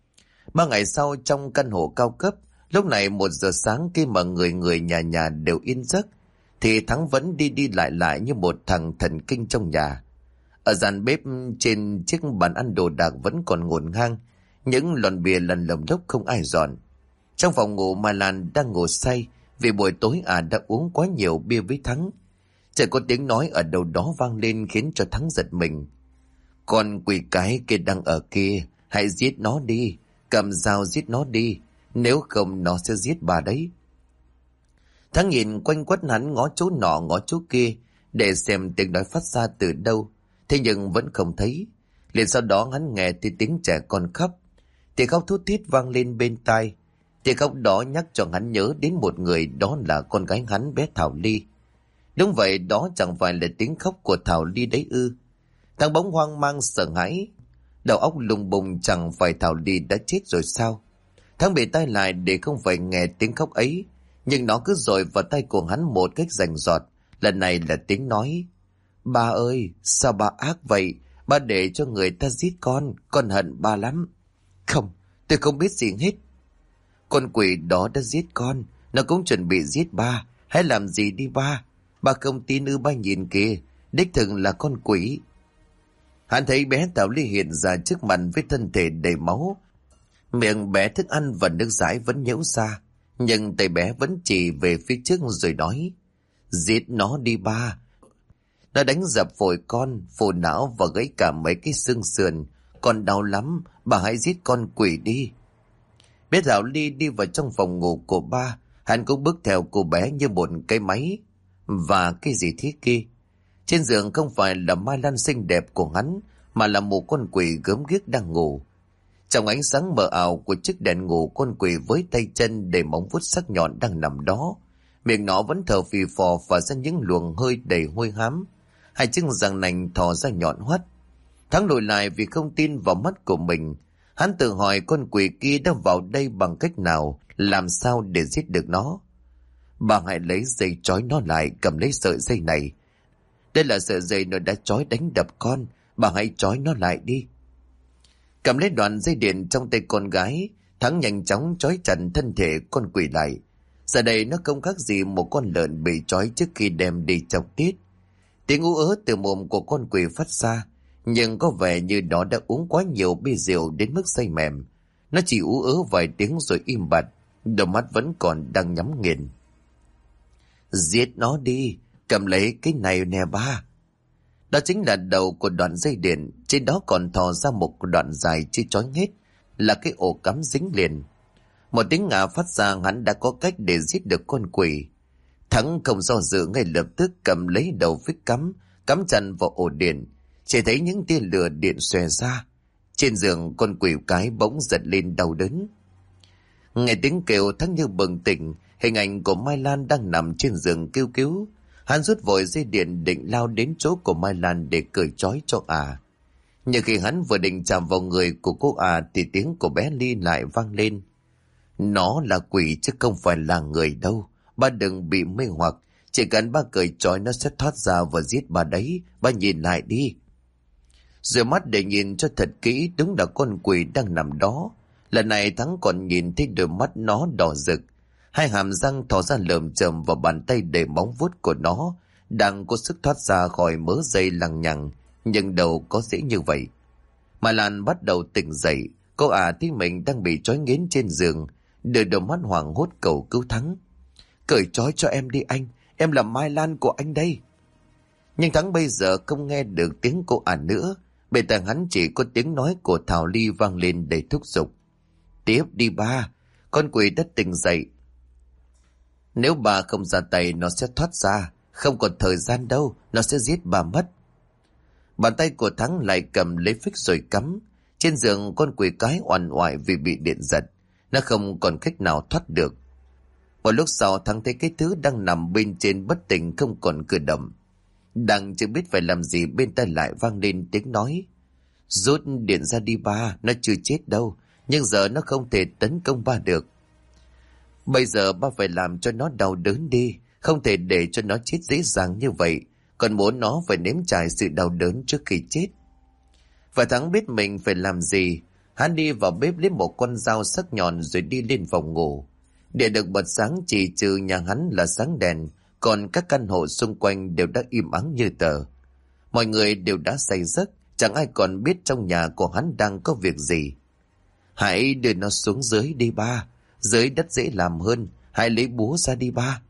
3 ngày sau, trong căn hộ cao cấp, lúc này 1 giờ sáng khi mà người nhà đều yên giấc, thì Thắng vẫn đi lại như một thằng thần kinh trong nhà. Ở gian bếp trên chiếc bàn ăn đồ đạc vẫn còn ngổn ngang, những lon bia lần lồng lốc không ai dọn. Trong phòng ngủ, Mai Lan đang ngủ say vì buổi tối đã uống quá nhiều bia với Thắng. Chợt có tiếng nói ở đâu đó vang lên khiến cho Thắng giật mình. Con quỷ cái kia đang ở kia, hãy giết nó đi, cầm dao giết nó đi, nếu không nó sẽ giết bà đấy. Thắng nhìn quanh quất, hắn ngó chỗ nọ ngó chỗ kia để xem tiếng nói phát ra từ đâu, thế nhưng vẫn không thấy. Liền sau đó hắn nghe thấy tiếng trẻ con khóc, tiếng khóc thút thít vang lên bên tai. Tiếng khóc đó nhắc cho hắn nhớ đến một người, đó là con gái hắn, bé Thảo Ly. Đúng vậy, đó chẳng phải là tiếng khóc của Thảo Ly đấy ư? Thằng bỗng hoang mang sợ hãi, đầu óc lùng bùng, chẳng phải Thảo Ly đã chết rồi sao? Thằng bị tai lại để không phải nghe tiếng khóc ấy, nhưng nó cứ dội vào tay của hắn một cách rành rọt. Lần này là tiếng nói: Ba ơi, sao ba ác vậy? Ba để cho người ta giết con hận ba lắm. Không, tôi không biết gì hết. Con quỷ đó đã giết con, nó cũng chuẩn bị giết ba. Hãy làm gì đi ba? Ba không tin ư? Ba nhìn kìa, đích thực là con quỷ. Hắn thấy bé Thảo Ly hiện ra trước mặt với thân thể đầy máu. Miệng bé thức ăn và nước dãi vẫn nhễu ra, nhưng tay bé vẫn chỉ về phía trước rồi nói: Giết nó đi ba. Nó đánh dập phổi con, phù não và gãy cả mấy cái xương sườn. Con đau lắm, bà hãy giết con quỷ đi. Bé Thảo Ly đi vào trong phòng ngủ của ba. Hắn cũng bước theo cô bé như một cái máy. Và cái gì thế kia? Trên giường không phải là Mai Lan xinh đẹp của hắn, mà là một con quỷ gớm ghiếc đang ngủ. Trong ánh sáng mờ ảo của chiếc đèn ngủ, con quỷ với tay chân đầy móng vuốt sắc nhọn đang nằm đó. Miệng nó vẫn thở phì phò và ra những luồng hơi đầy hôi hám. Hai chiếc răng nành thò ra nhọn hoắt. Thắng lùi lại vì không tin vào mắt của mình. Hắn tự hỏi con quỷ kia đã vào đây bằng cách nào, làm sao để giết được nó. Bà hãy lấy dây trói nó lại, cầm lấy sợi dây này. Đây là sợi dây nó đã trói đánh đập con, bà hãy trói nó lại đi. Cầm lấy đoạn dây điện trong tay con gái, Thắng nhanh chóng trói chặt thân thể con quỷ lại. Giờ đây nó không khác gì một con lợn bị trói trước khi đem đi chọc tiết. Tiếng ú ớ từ mồm của con quỷ phát ra, nhưng có vẻ như nó đã uống quá nhiều bia rượu đến mức say mềm. Nó chỉ ú ớ vài tiếng rồi im bặt, đôi mắt vẫn còn đang nhắm nghiền. Giết nó đi, cầm lấy cái này nè ba. Đó chính là đầu của đoạn dây điện, trên đó còn thò ra một đoạn dài chưa trói hết, là cái ổ cắm dính liền. Một tiếng ngà phát ra, hắn đã có cách để giết được con quỷ. Thắng không do dự, ngay lập tức cầm lấy đầu vít cắm chặt vào ổ điện. Chỉ thấy những tia lửa điện xòe ra. Trên giường con quỷ cái bỗng giật lên đau đớn. Nghe tiếng kêu, Thắng như bừng tỉnh. Hình ảnh của Mai Lan đang nằm trên giường kêu cứu. Hắn rút vội dây điện định lao đến chỗ của Mai Lan để cởi trói cho ả. Nhưng khi hắn vừa định chạm vào người của cô ả thì tiếng của bé Ly lại vang lên. Nó là quỷ chứ không phải là người đâu. Ba đừng bị mê hoặc. Chỉ cần ba cởi trói nó sẽ thoát ra và giết bà đấy. Ba nhìn lại đi. Rửa mắt để nhìn cho thật kỹ, đúng là con quỷ đang nằm đó. Lần này Thắng còn nhìn thấy đôi mắt nó đỏ rực. Hai hàm răng thò ra lởm chởm vào bàn tay đầy móng vuốt của nó, đang có sức thoát ra khỏi mớ dây lằng nhằng, nhưng đâu có dễ như vậy. Mà Lan bắt đầu tỉnh dậy, cô thấy mình đang bị trói nghiến trên giường, đưa đôi mắt hoảng hốt cầu cứu Thắng. Cởi trói cho em đi anh, em là Mai Lan của anh đây. Nhưng Thắng bây giờ không nghe được tiếng cô nữa, bên tai hắn chỉ có tiếng nói của Thảo Ly vang lên đầy thúc giục. Tiếp đi ba, con quỷ đã tỉnh dậy. Nếu bà không ra tay nó sẽ thoát ra, không còn thời gian đâu, nó sẽ giết bà mất. Bàn tay của Thắng lại cầm lấy phích rồi cắm. Trên giường con quỷ cái oằn oại vì bị điện giật, nó không còn cách nào thoát được. Một lúc sau Thắng thấy cái thứ đang nằm bên trên bất tỉnh không còn cử động. Đang chưa biết phải làm gì, bên tai lại vang lên tiếng nói. Rút điện ra đi ba, nó chưa chết đâu, nhưng giờ nó không thể tấn công ba được. Bây giờ ba phải làm cho nó đau đớn đi, không thể để cho nó chết dễ dàng như vậy, còn muốn nó phải nếm trải sự đau đớn trước khi chết. Và Thắng biết mình phải làm gì. Hắn đi vào bếp lấy một con dao sắc nhọn rồi đi lên phòng ngủ. Điện được bật sáng, chỉ trừ nhà hắn là sáng đèn, còn các căn hộ xung quanh đều đã im ắng như tờ. Mọi người đều đã say giấc, chẳng ai còn biết trong nhà của hắn đang có việc gì. Hãy đưa nó xuống dưới đi ba, dưới đất dễ làm hơn, hãy lấy búa ra đi ba.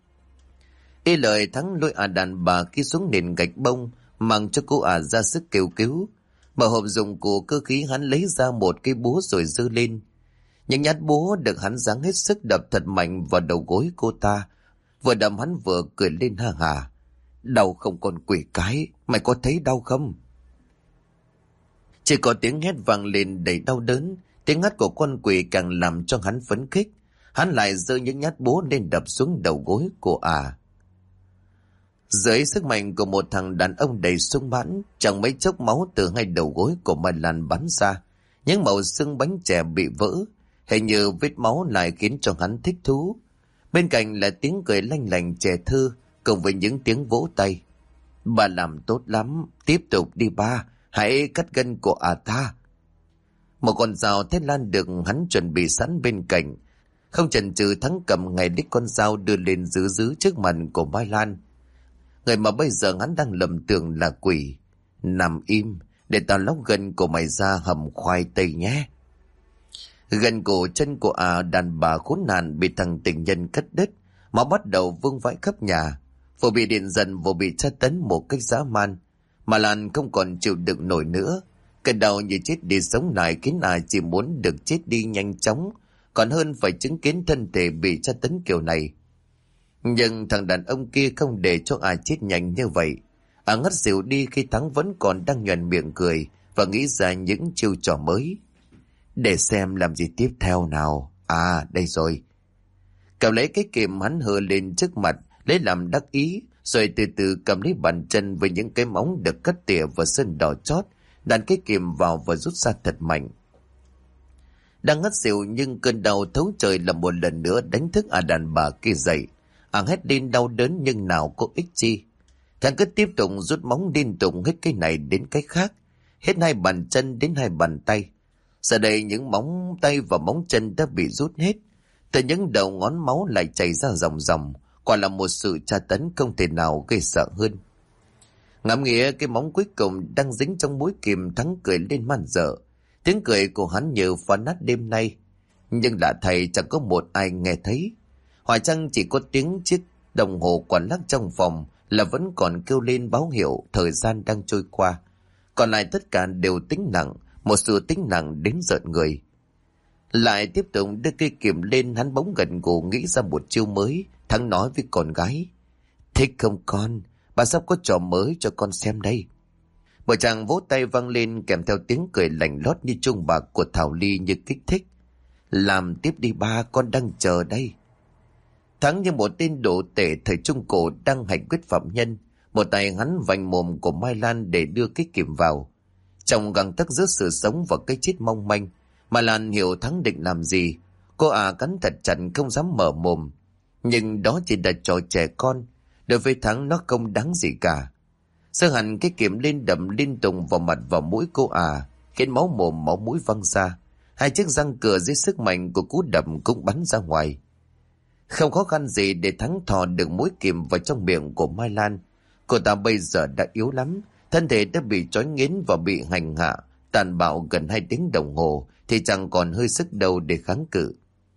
Y lời Thắng lôi đàn bà kia xuống nền gạch bông, mang cho cô ra sức kêu cứu. Mở hộp dụng cụ cơ khí, hắn lấy ra một cây búa rồi giơ lên. Những nhát búa được hắn giáng hết sức đập thật mạnh vào đầu gối cô ta. Vừa đập hắn vừa cười lên ha hả. Đau không con quỷ cái, mày có thấy đau không? Chỉ có tiếng hét vang lên đầy đau đớn. Tiếng hét của con quỷ càng làm cho hắn phấn khích. Hắn lại giơ những nhát búa lên đập xuống đầu gối của Dưới sức mạnh của một thằng đàn ông đầy sung mãn, chẳng mấy chốc máu từ hai đầu gối của Mai Lan bắn ra. Những mẩu xương bánh chè bị vỡ, hình như vết máu lại khiến cho hắn thích thú. Bên cạnh là tiếng cười lanh lành trẻ thơ, cùng với những tiếng vỗ tay. Bà làm tốt lắm, tiếp tục đi ba, hãy cắt gân của ta. Một con dao Thái Lan được hắn chuẩn bị sẵn bên cạnh. Không chần chừ, Thắng cầm ngay đích con dao đưa lên giữ trước mặt của Mai Lan. Người mà bây giờ hắn đang lầm tưởng là quỷ. Nằm im, để tao lóc gân của mày ra hầm khoai tây nhé. Gần cổ chân của đàn bà khốn nạn bị thằng tình nhân cắt đứt, máu bắt đầu vương vãi khắp nhà. Vừa bị điện giật vừa bị tra tấn một cách dã man. Mà Lan không còn chịu đựng nổi nữa. Cơn đau như chết đi sống lại khiến chỉ muốn được chết đi nhanh chóng, còn hơn phải chứng kiến thân thể bị tra tấn kiểu này. Nhưng thằng đàn ông kia không để cho chết nhanh như vậy. Ngất xỉu đi khi Thắng vẫn còn đang nhoẻn miệng cười và nghĩ ra những chiêu trò mới. Để xem làm gì tiếp theo nào. Đây rồi. Cầm lấy cái kìm hắn hơ lên trước mặt, lấy làm đắc ý, rồi từ từ cầm lấy bàn chân với những cái móng được cắt tỉa và sơn đỏ chót, đặt cái kìm vào và rút ra thật mạnh. Đang ngất xỉu nhưng cơn đau thấu trời là một lần nữa đánh thức đàn bà kia dậy. Hét lên đau đớn nhưng nào có ích chi. Thằng cứ tiếp tục rút móng liên tục hết cái này đến cái khác, hết hai bàn chân đến hai bàn tay. Giờ đây những móng tay và móng chân đã bị rút hết. Từ những đầu ngón máu lại chảy ra ròng ròng, quả là một sự tra tấn không thể nào gây sợ hơn. Ngắm nghĩa cái móng cuối cùng đang dính trong mũi kìm, Thắng cười lên man dợ. Tiếng cười của hắn như phá nát đêm nay. Nhưng lạ thầy chẳng có một ai nghe thấy. Hòa chăng chỉ có tiếng chiếc đồng hồ quằn lắc trong phòng là vẫn còn kêu lên báo hiệu thời gian đang trôi qua. Còn lại tất cả đều tĩnh lặng, một sự tĩnh lặng đến rợn người. Lại tiếp tục đưa cây kìm lên, hắn bỗng gật gù nghĩ ra một chiêu mới. Thắng nói với con gái: "Thích không con? Bà sắp có trò mới cho con xem đây." Một chàng vỗ tay vang lên kèm theo tiếng cười lành lót như chuông bạc của Thảo Ly như kích thích. "Làm tiếp đi ba, con đang chờ đây." Thắng như một tên đồ tể thời Trung Cổ đang hành quyết phạm nhân, một tay hắn vành mồm của Mai Lan để đưa cái kìm vào. Trong găng tấc giữa sự sống và cái chết mong manh, Mai Lan hiểu Thắng định làm gì. Cô cắn thật chặt không dám mở mồm. Nhưng đó chỉ là trò trẻ con, đối với Thắng nó không đáng gì cả. Sơ hẳn cái kìm lên đầm liên tục vào mặt vào mũi cô khiến máu mồm máu mũi văng ra. Hai chiếc răng cửa dưới sức mạnh của cú đập cũng bắn ra ngoài. Không khó khăn gì để Thắng thò được mũi kìm vào trong miệng của Mai Lan. Cô ta bây giờ đã yếu lắm, thân thể đã bị trói nghiến và bị hành hạ tàn bạo gần 2 tiếng đồng hồ thì chẳng còn hơi sức đâu để kháng cự.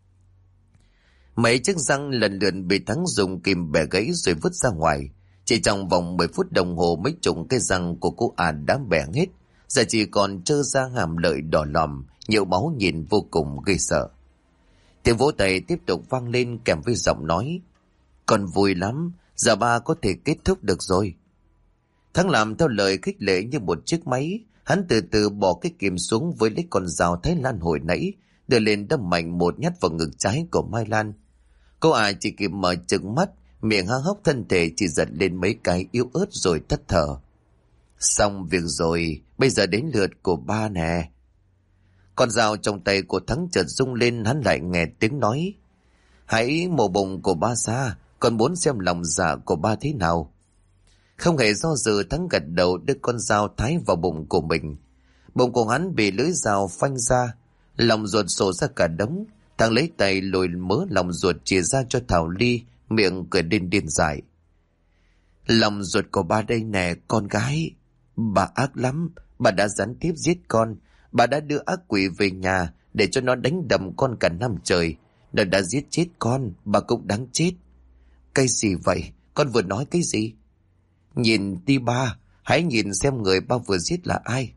Mấy chiếc răng lần lượt bị Thắng dùng kìm bẻ gãy rồi vứt ra ngoài. Chỉ trong vòng 10 phút đồng hồ mấy chục cái răng của cô đã bẻ hết, giờ chỉ còn trơ ra hàm lợi đỏ lòm, nhiều máu nhìn vô cùng gây sợ. Tiếng vỗ tay tiếp tục vang lên kèm với giọng nói: "Con vui lắm, giờ ba có thể kết thúc được rồi." Thắng làm theo lời khích lệ như một chiếc máy. Hắn từ từ bỏ cái kìm xuống với lấy con dao Thái Lan hồi nãy, đưa lên đâm mạnh một nhát vào ngực trái của Mai Lan. Cô chỉ kịp mở trừng mắt, miệng há hốc, thân thể chỉ giật lên mấy cái yếu ớt rồi thất thở. "Xong việc rồi, bây giờ đến lượt của ba nè." Con dao trong tay của Thắng chợt rung lên, hắn lại nghe tiếng nói: "Hãy mổ bụng của ba ra, con muốn xem lòng dạ của ba thế nào." Không hề do dự, Thắng gật đầu đưa con dao thái vào bụng của mình. Bụng của hắn bị lưỡi dao phanh ra, lòng ruột sổ ra cả đống. Thắng lấy tay lồi mớ lòng ruột chìa ra cho Thảo Ly, miệng cười điên điên dại: "Lòng ruột của ba đây nè con gái. Bà ác lắm, bà đã gián tiếp giết con. Bà đã đưa ác quỷ về nhà để cho nó đánh đập con cả năm trời. Nó đã giết chết con, bà cũng đáng chết." "Cái gì vậy? Con vừa nói cái gì?" "Nhìn đi ba, hãy nhìn xem người ba vừa giết là ai."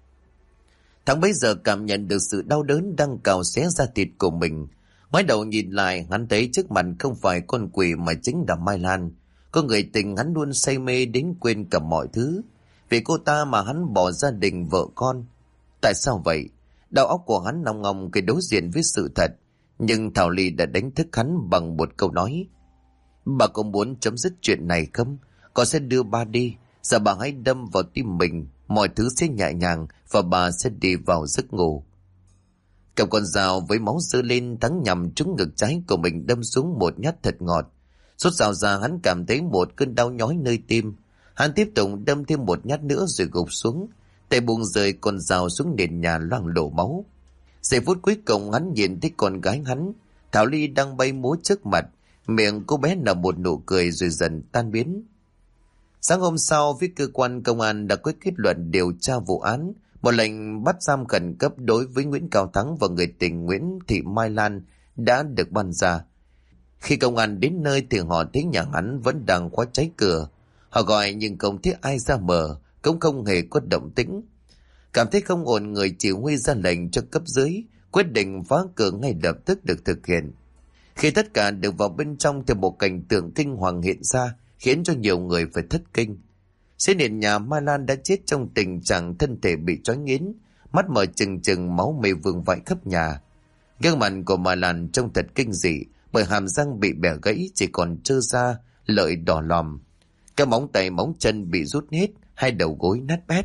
Thắng bấy giờ cảm nhận được sự đau đớn đang cào xé da thịt của mình. Ngoái đầu nhìn lại, hắn thấy trước mặt không phải con quỷ mà chính là Mai Lan. Có người tình hắn luôn say mê đến quên cả mọi thứ. Vì cô ta mà hắn bỏ gia đình vợ con. Tại sao vậy? Đầu óc của hắn nòng ngòng khi đối diện với sự thật. Nhưng Thảo Ly đã đánh thức hắn bằng một câu nói: "Bà có muốn chấm dứt chuyện này không? Con sẽ đưa ba đi. Giờ bà hãy đâm vào tim mình, mọi thứ sẽ nhẹ nhàng và bà sẽ đi vào giấc ngủ." Cầm con dao với máu dơ lên, Thắng nhằm trúng ngực trái của mình đâm xuống một nhát thật ngọt. Rút dao ra, hắn cảm thấy một cơn đau nhói nơi tim. Hắn tiếp tục đâm thêm một nhát nữa rồi gục xuống, tay buông rơi con dao xuống nền nhà loang lổ máu. Giây phút cuối cùng hắn nhìn thấy con gái hắn, Thảo Ly, đang bay múa trước mặt, miệng cô bé nở một nụ cười rồi dần tan biến. Sáng hôm sau, phía cơ quan công an đã có kết luận điều tra vụ án. Một lệnh bắt giam khẩn cấp đối với Nguyễn Cao Thắng và người tình Nguyễn Thị Mai Lan đã được ban ra. Khi công an đến nơi thì họ thấy nhà hắn vẫn đang khóa cháy cửa. Họ gọi nhưng không thấy ai ra mở, cũng không hề có động tĩnh. Cảm thấy không ổn, người chỉ huy ra lệnh cho cấp dưới, quyết định phá cửa ngay lập tức được thực hiện. Khi tất cả được vào bên trong thì một cảnh tượng kinh hoàng hiện ra, khiến cho nhiều người phải thất kinh. Trên nền nhà, Mai Lan đã chết trong tình trạng thân thể bị trói nghiến, mắt mở trừng trừng, máu mê vương vãi khắp nhà. Gương mặt của Mai Lan trông thật kinh dị, bởi hàm răng bị bẻ gãy chỉ còn trơ ra lợi đỏ lòm. Các móng tay móng chân bị rút hết, hai đầu gối nát bét.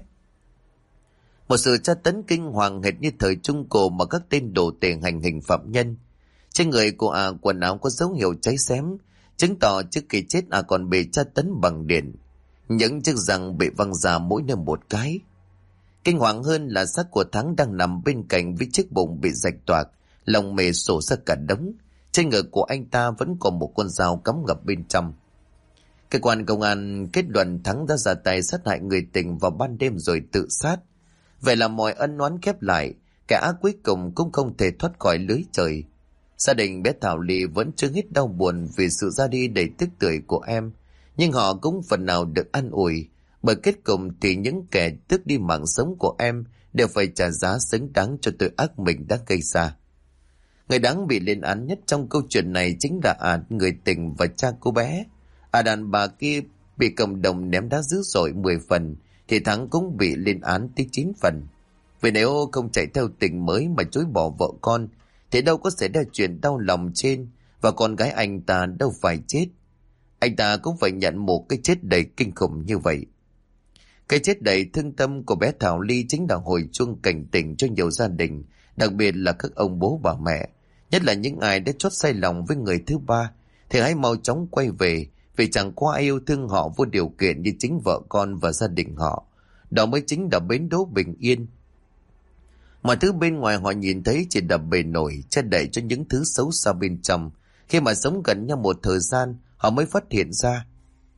Một sự tra tấn kinh hoàng hệt như thời Trung Cổ mà các tên đồ tể hành hình phạm nhân. Trên người của quần áo có dấu hiệu cháy xém, chứng tỏ trước khi chết còn bị tra tấn bằng điện. Những chiếc răng bị văng ra mỗi nơi một cái. Kinh hoàng hơn là xác của Thắng đang nằm bên cạnh với chiếc bụng bị rạch toạc, lòng mề sổ ra cả đống. Trên ngực của anh ta vẫn còn một con dao cắm ngập bên trong. Cơ quan công an kết luận Thắng đã ra tay sát hại người tình vào ban đêm rồi tự sát. Vậy là mọi ân oán khép lại, kẻ ác cuối cùng cũng không thể thoát khỏi lưới trời. Gia đình bé Thảo Ly vẫn chưa hết đau buồn vì sự ra đi đầy tức tưởi của em, nhưng họ cũng phần nào được an ủi, bởi kết cục thì những kẻ tước đi mạng sống của em đều phải trả giá xứng đáng cho tội ác mình đã gây ra. Người đáng bị lên án nhất trong câu chuyện này chính là người tình và cha cô bé. Đàn bà kia bị cộng đồng ném đá dữ dội 10 phần, thì Thắng cũng bị lên án tới 9 phần. Vì nếu không chạy theo tình mới mà chối bỏ vợ con, thì đâu có xảy ra chuyện đau lòng trên, và con gái anh ta đâu phải chết. Anh ta cũng phải nhận một cái chết đầy kinh khủng như vậy. Cái chết đầy thương tâm của bé Thảo Ly chính là hồi chuông cảnh tỉnh cho nhiều gia đình, đặc biệt là các ông bố bà mẹ, nhất là những ai đã chót say lòng với người thứ ba, thì hãy mau chóng quay về, vì chẳng có ai yêu thương họ vô điều kiện như chính vợ con và gia đình họ. Đó mới chính là bến đỗ bình yên. Mọi thứ bên ngoài họ nhìn thấy chỉ là bề nổi, che đậy cho những thứ xấu xa bên trong. Khi mà sống gần nhau một thời gian, họ mới phát hiện ra.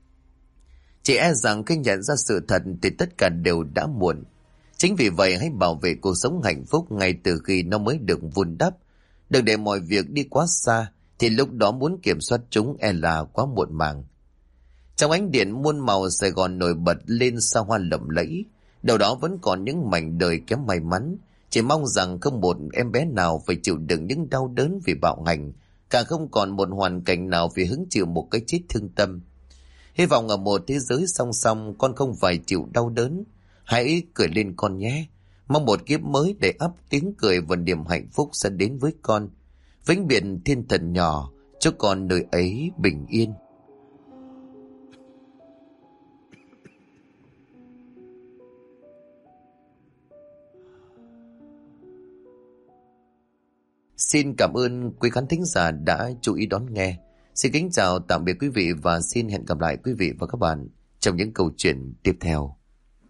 Chỉ e rằng khi nhận ra sự thật thì tất cả đều đã muộn. Chính vì vậy hãy bảo vệ cuộc sống hạnh phúc ngay từ khi nó mới được vun đắp. Đừng để mọi việc đi quá xa, thì lúc đó muốn kiểm soát chúng e là quá muộn màng. Trong ánh điện muôn màu, Sài Gòn nổi bật lên sao hoa lộng lẫy. Đầu đó vẫn còn những mảnh đời kém may mắn. Chỉ mong rằng không một em bé nào phải chịu đựng những đau đớn vì bạo hành, càng không còn một hoàn cảnh nào phải hứng chịu một cái chết thương tâm. Hy vọng ở một thế giới song song con không phải chịu đau đớn. Hãy cười lên con nhé. Mong một kiếp mới để ắp tiếng cười và niềm hạnh phúc sẽ đến với con. Vĩnh biệt thiên thần nhỏ, chúc con nơi ấy bình yên. Xin cảm ơn quý khán thính giả đã chú ý đón nghe. Xin kính chào tạm biệt quý vị và xin hẹn gặp lại quý vị và các bạn trong những câu chuyện tiếp theo.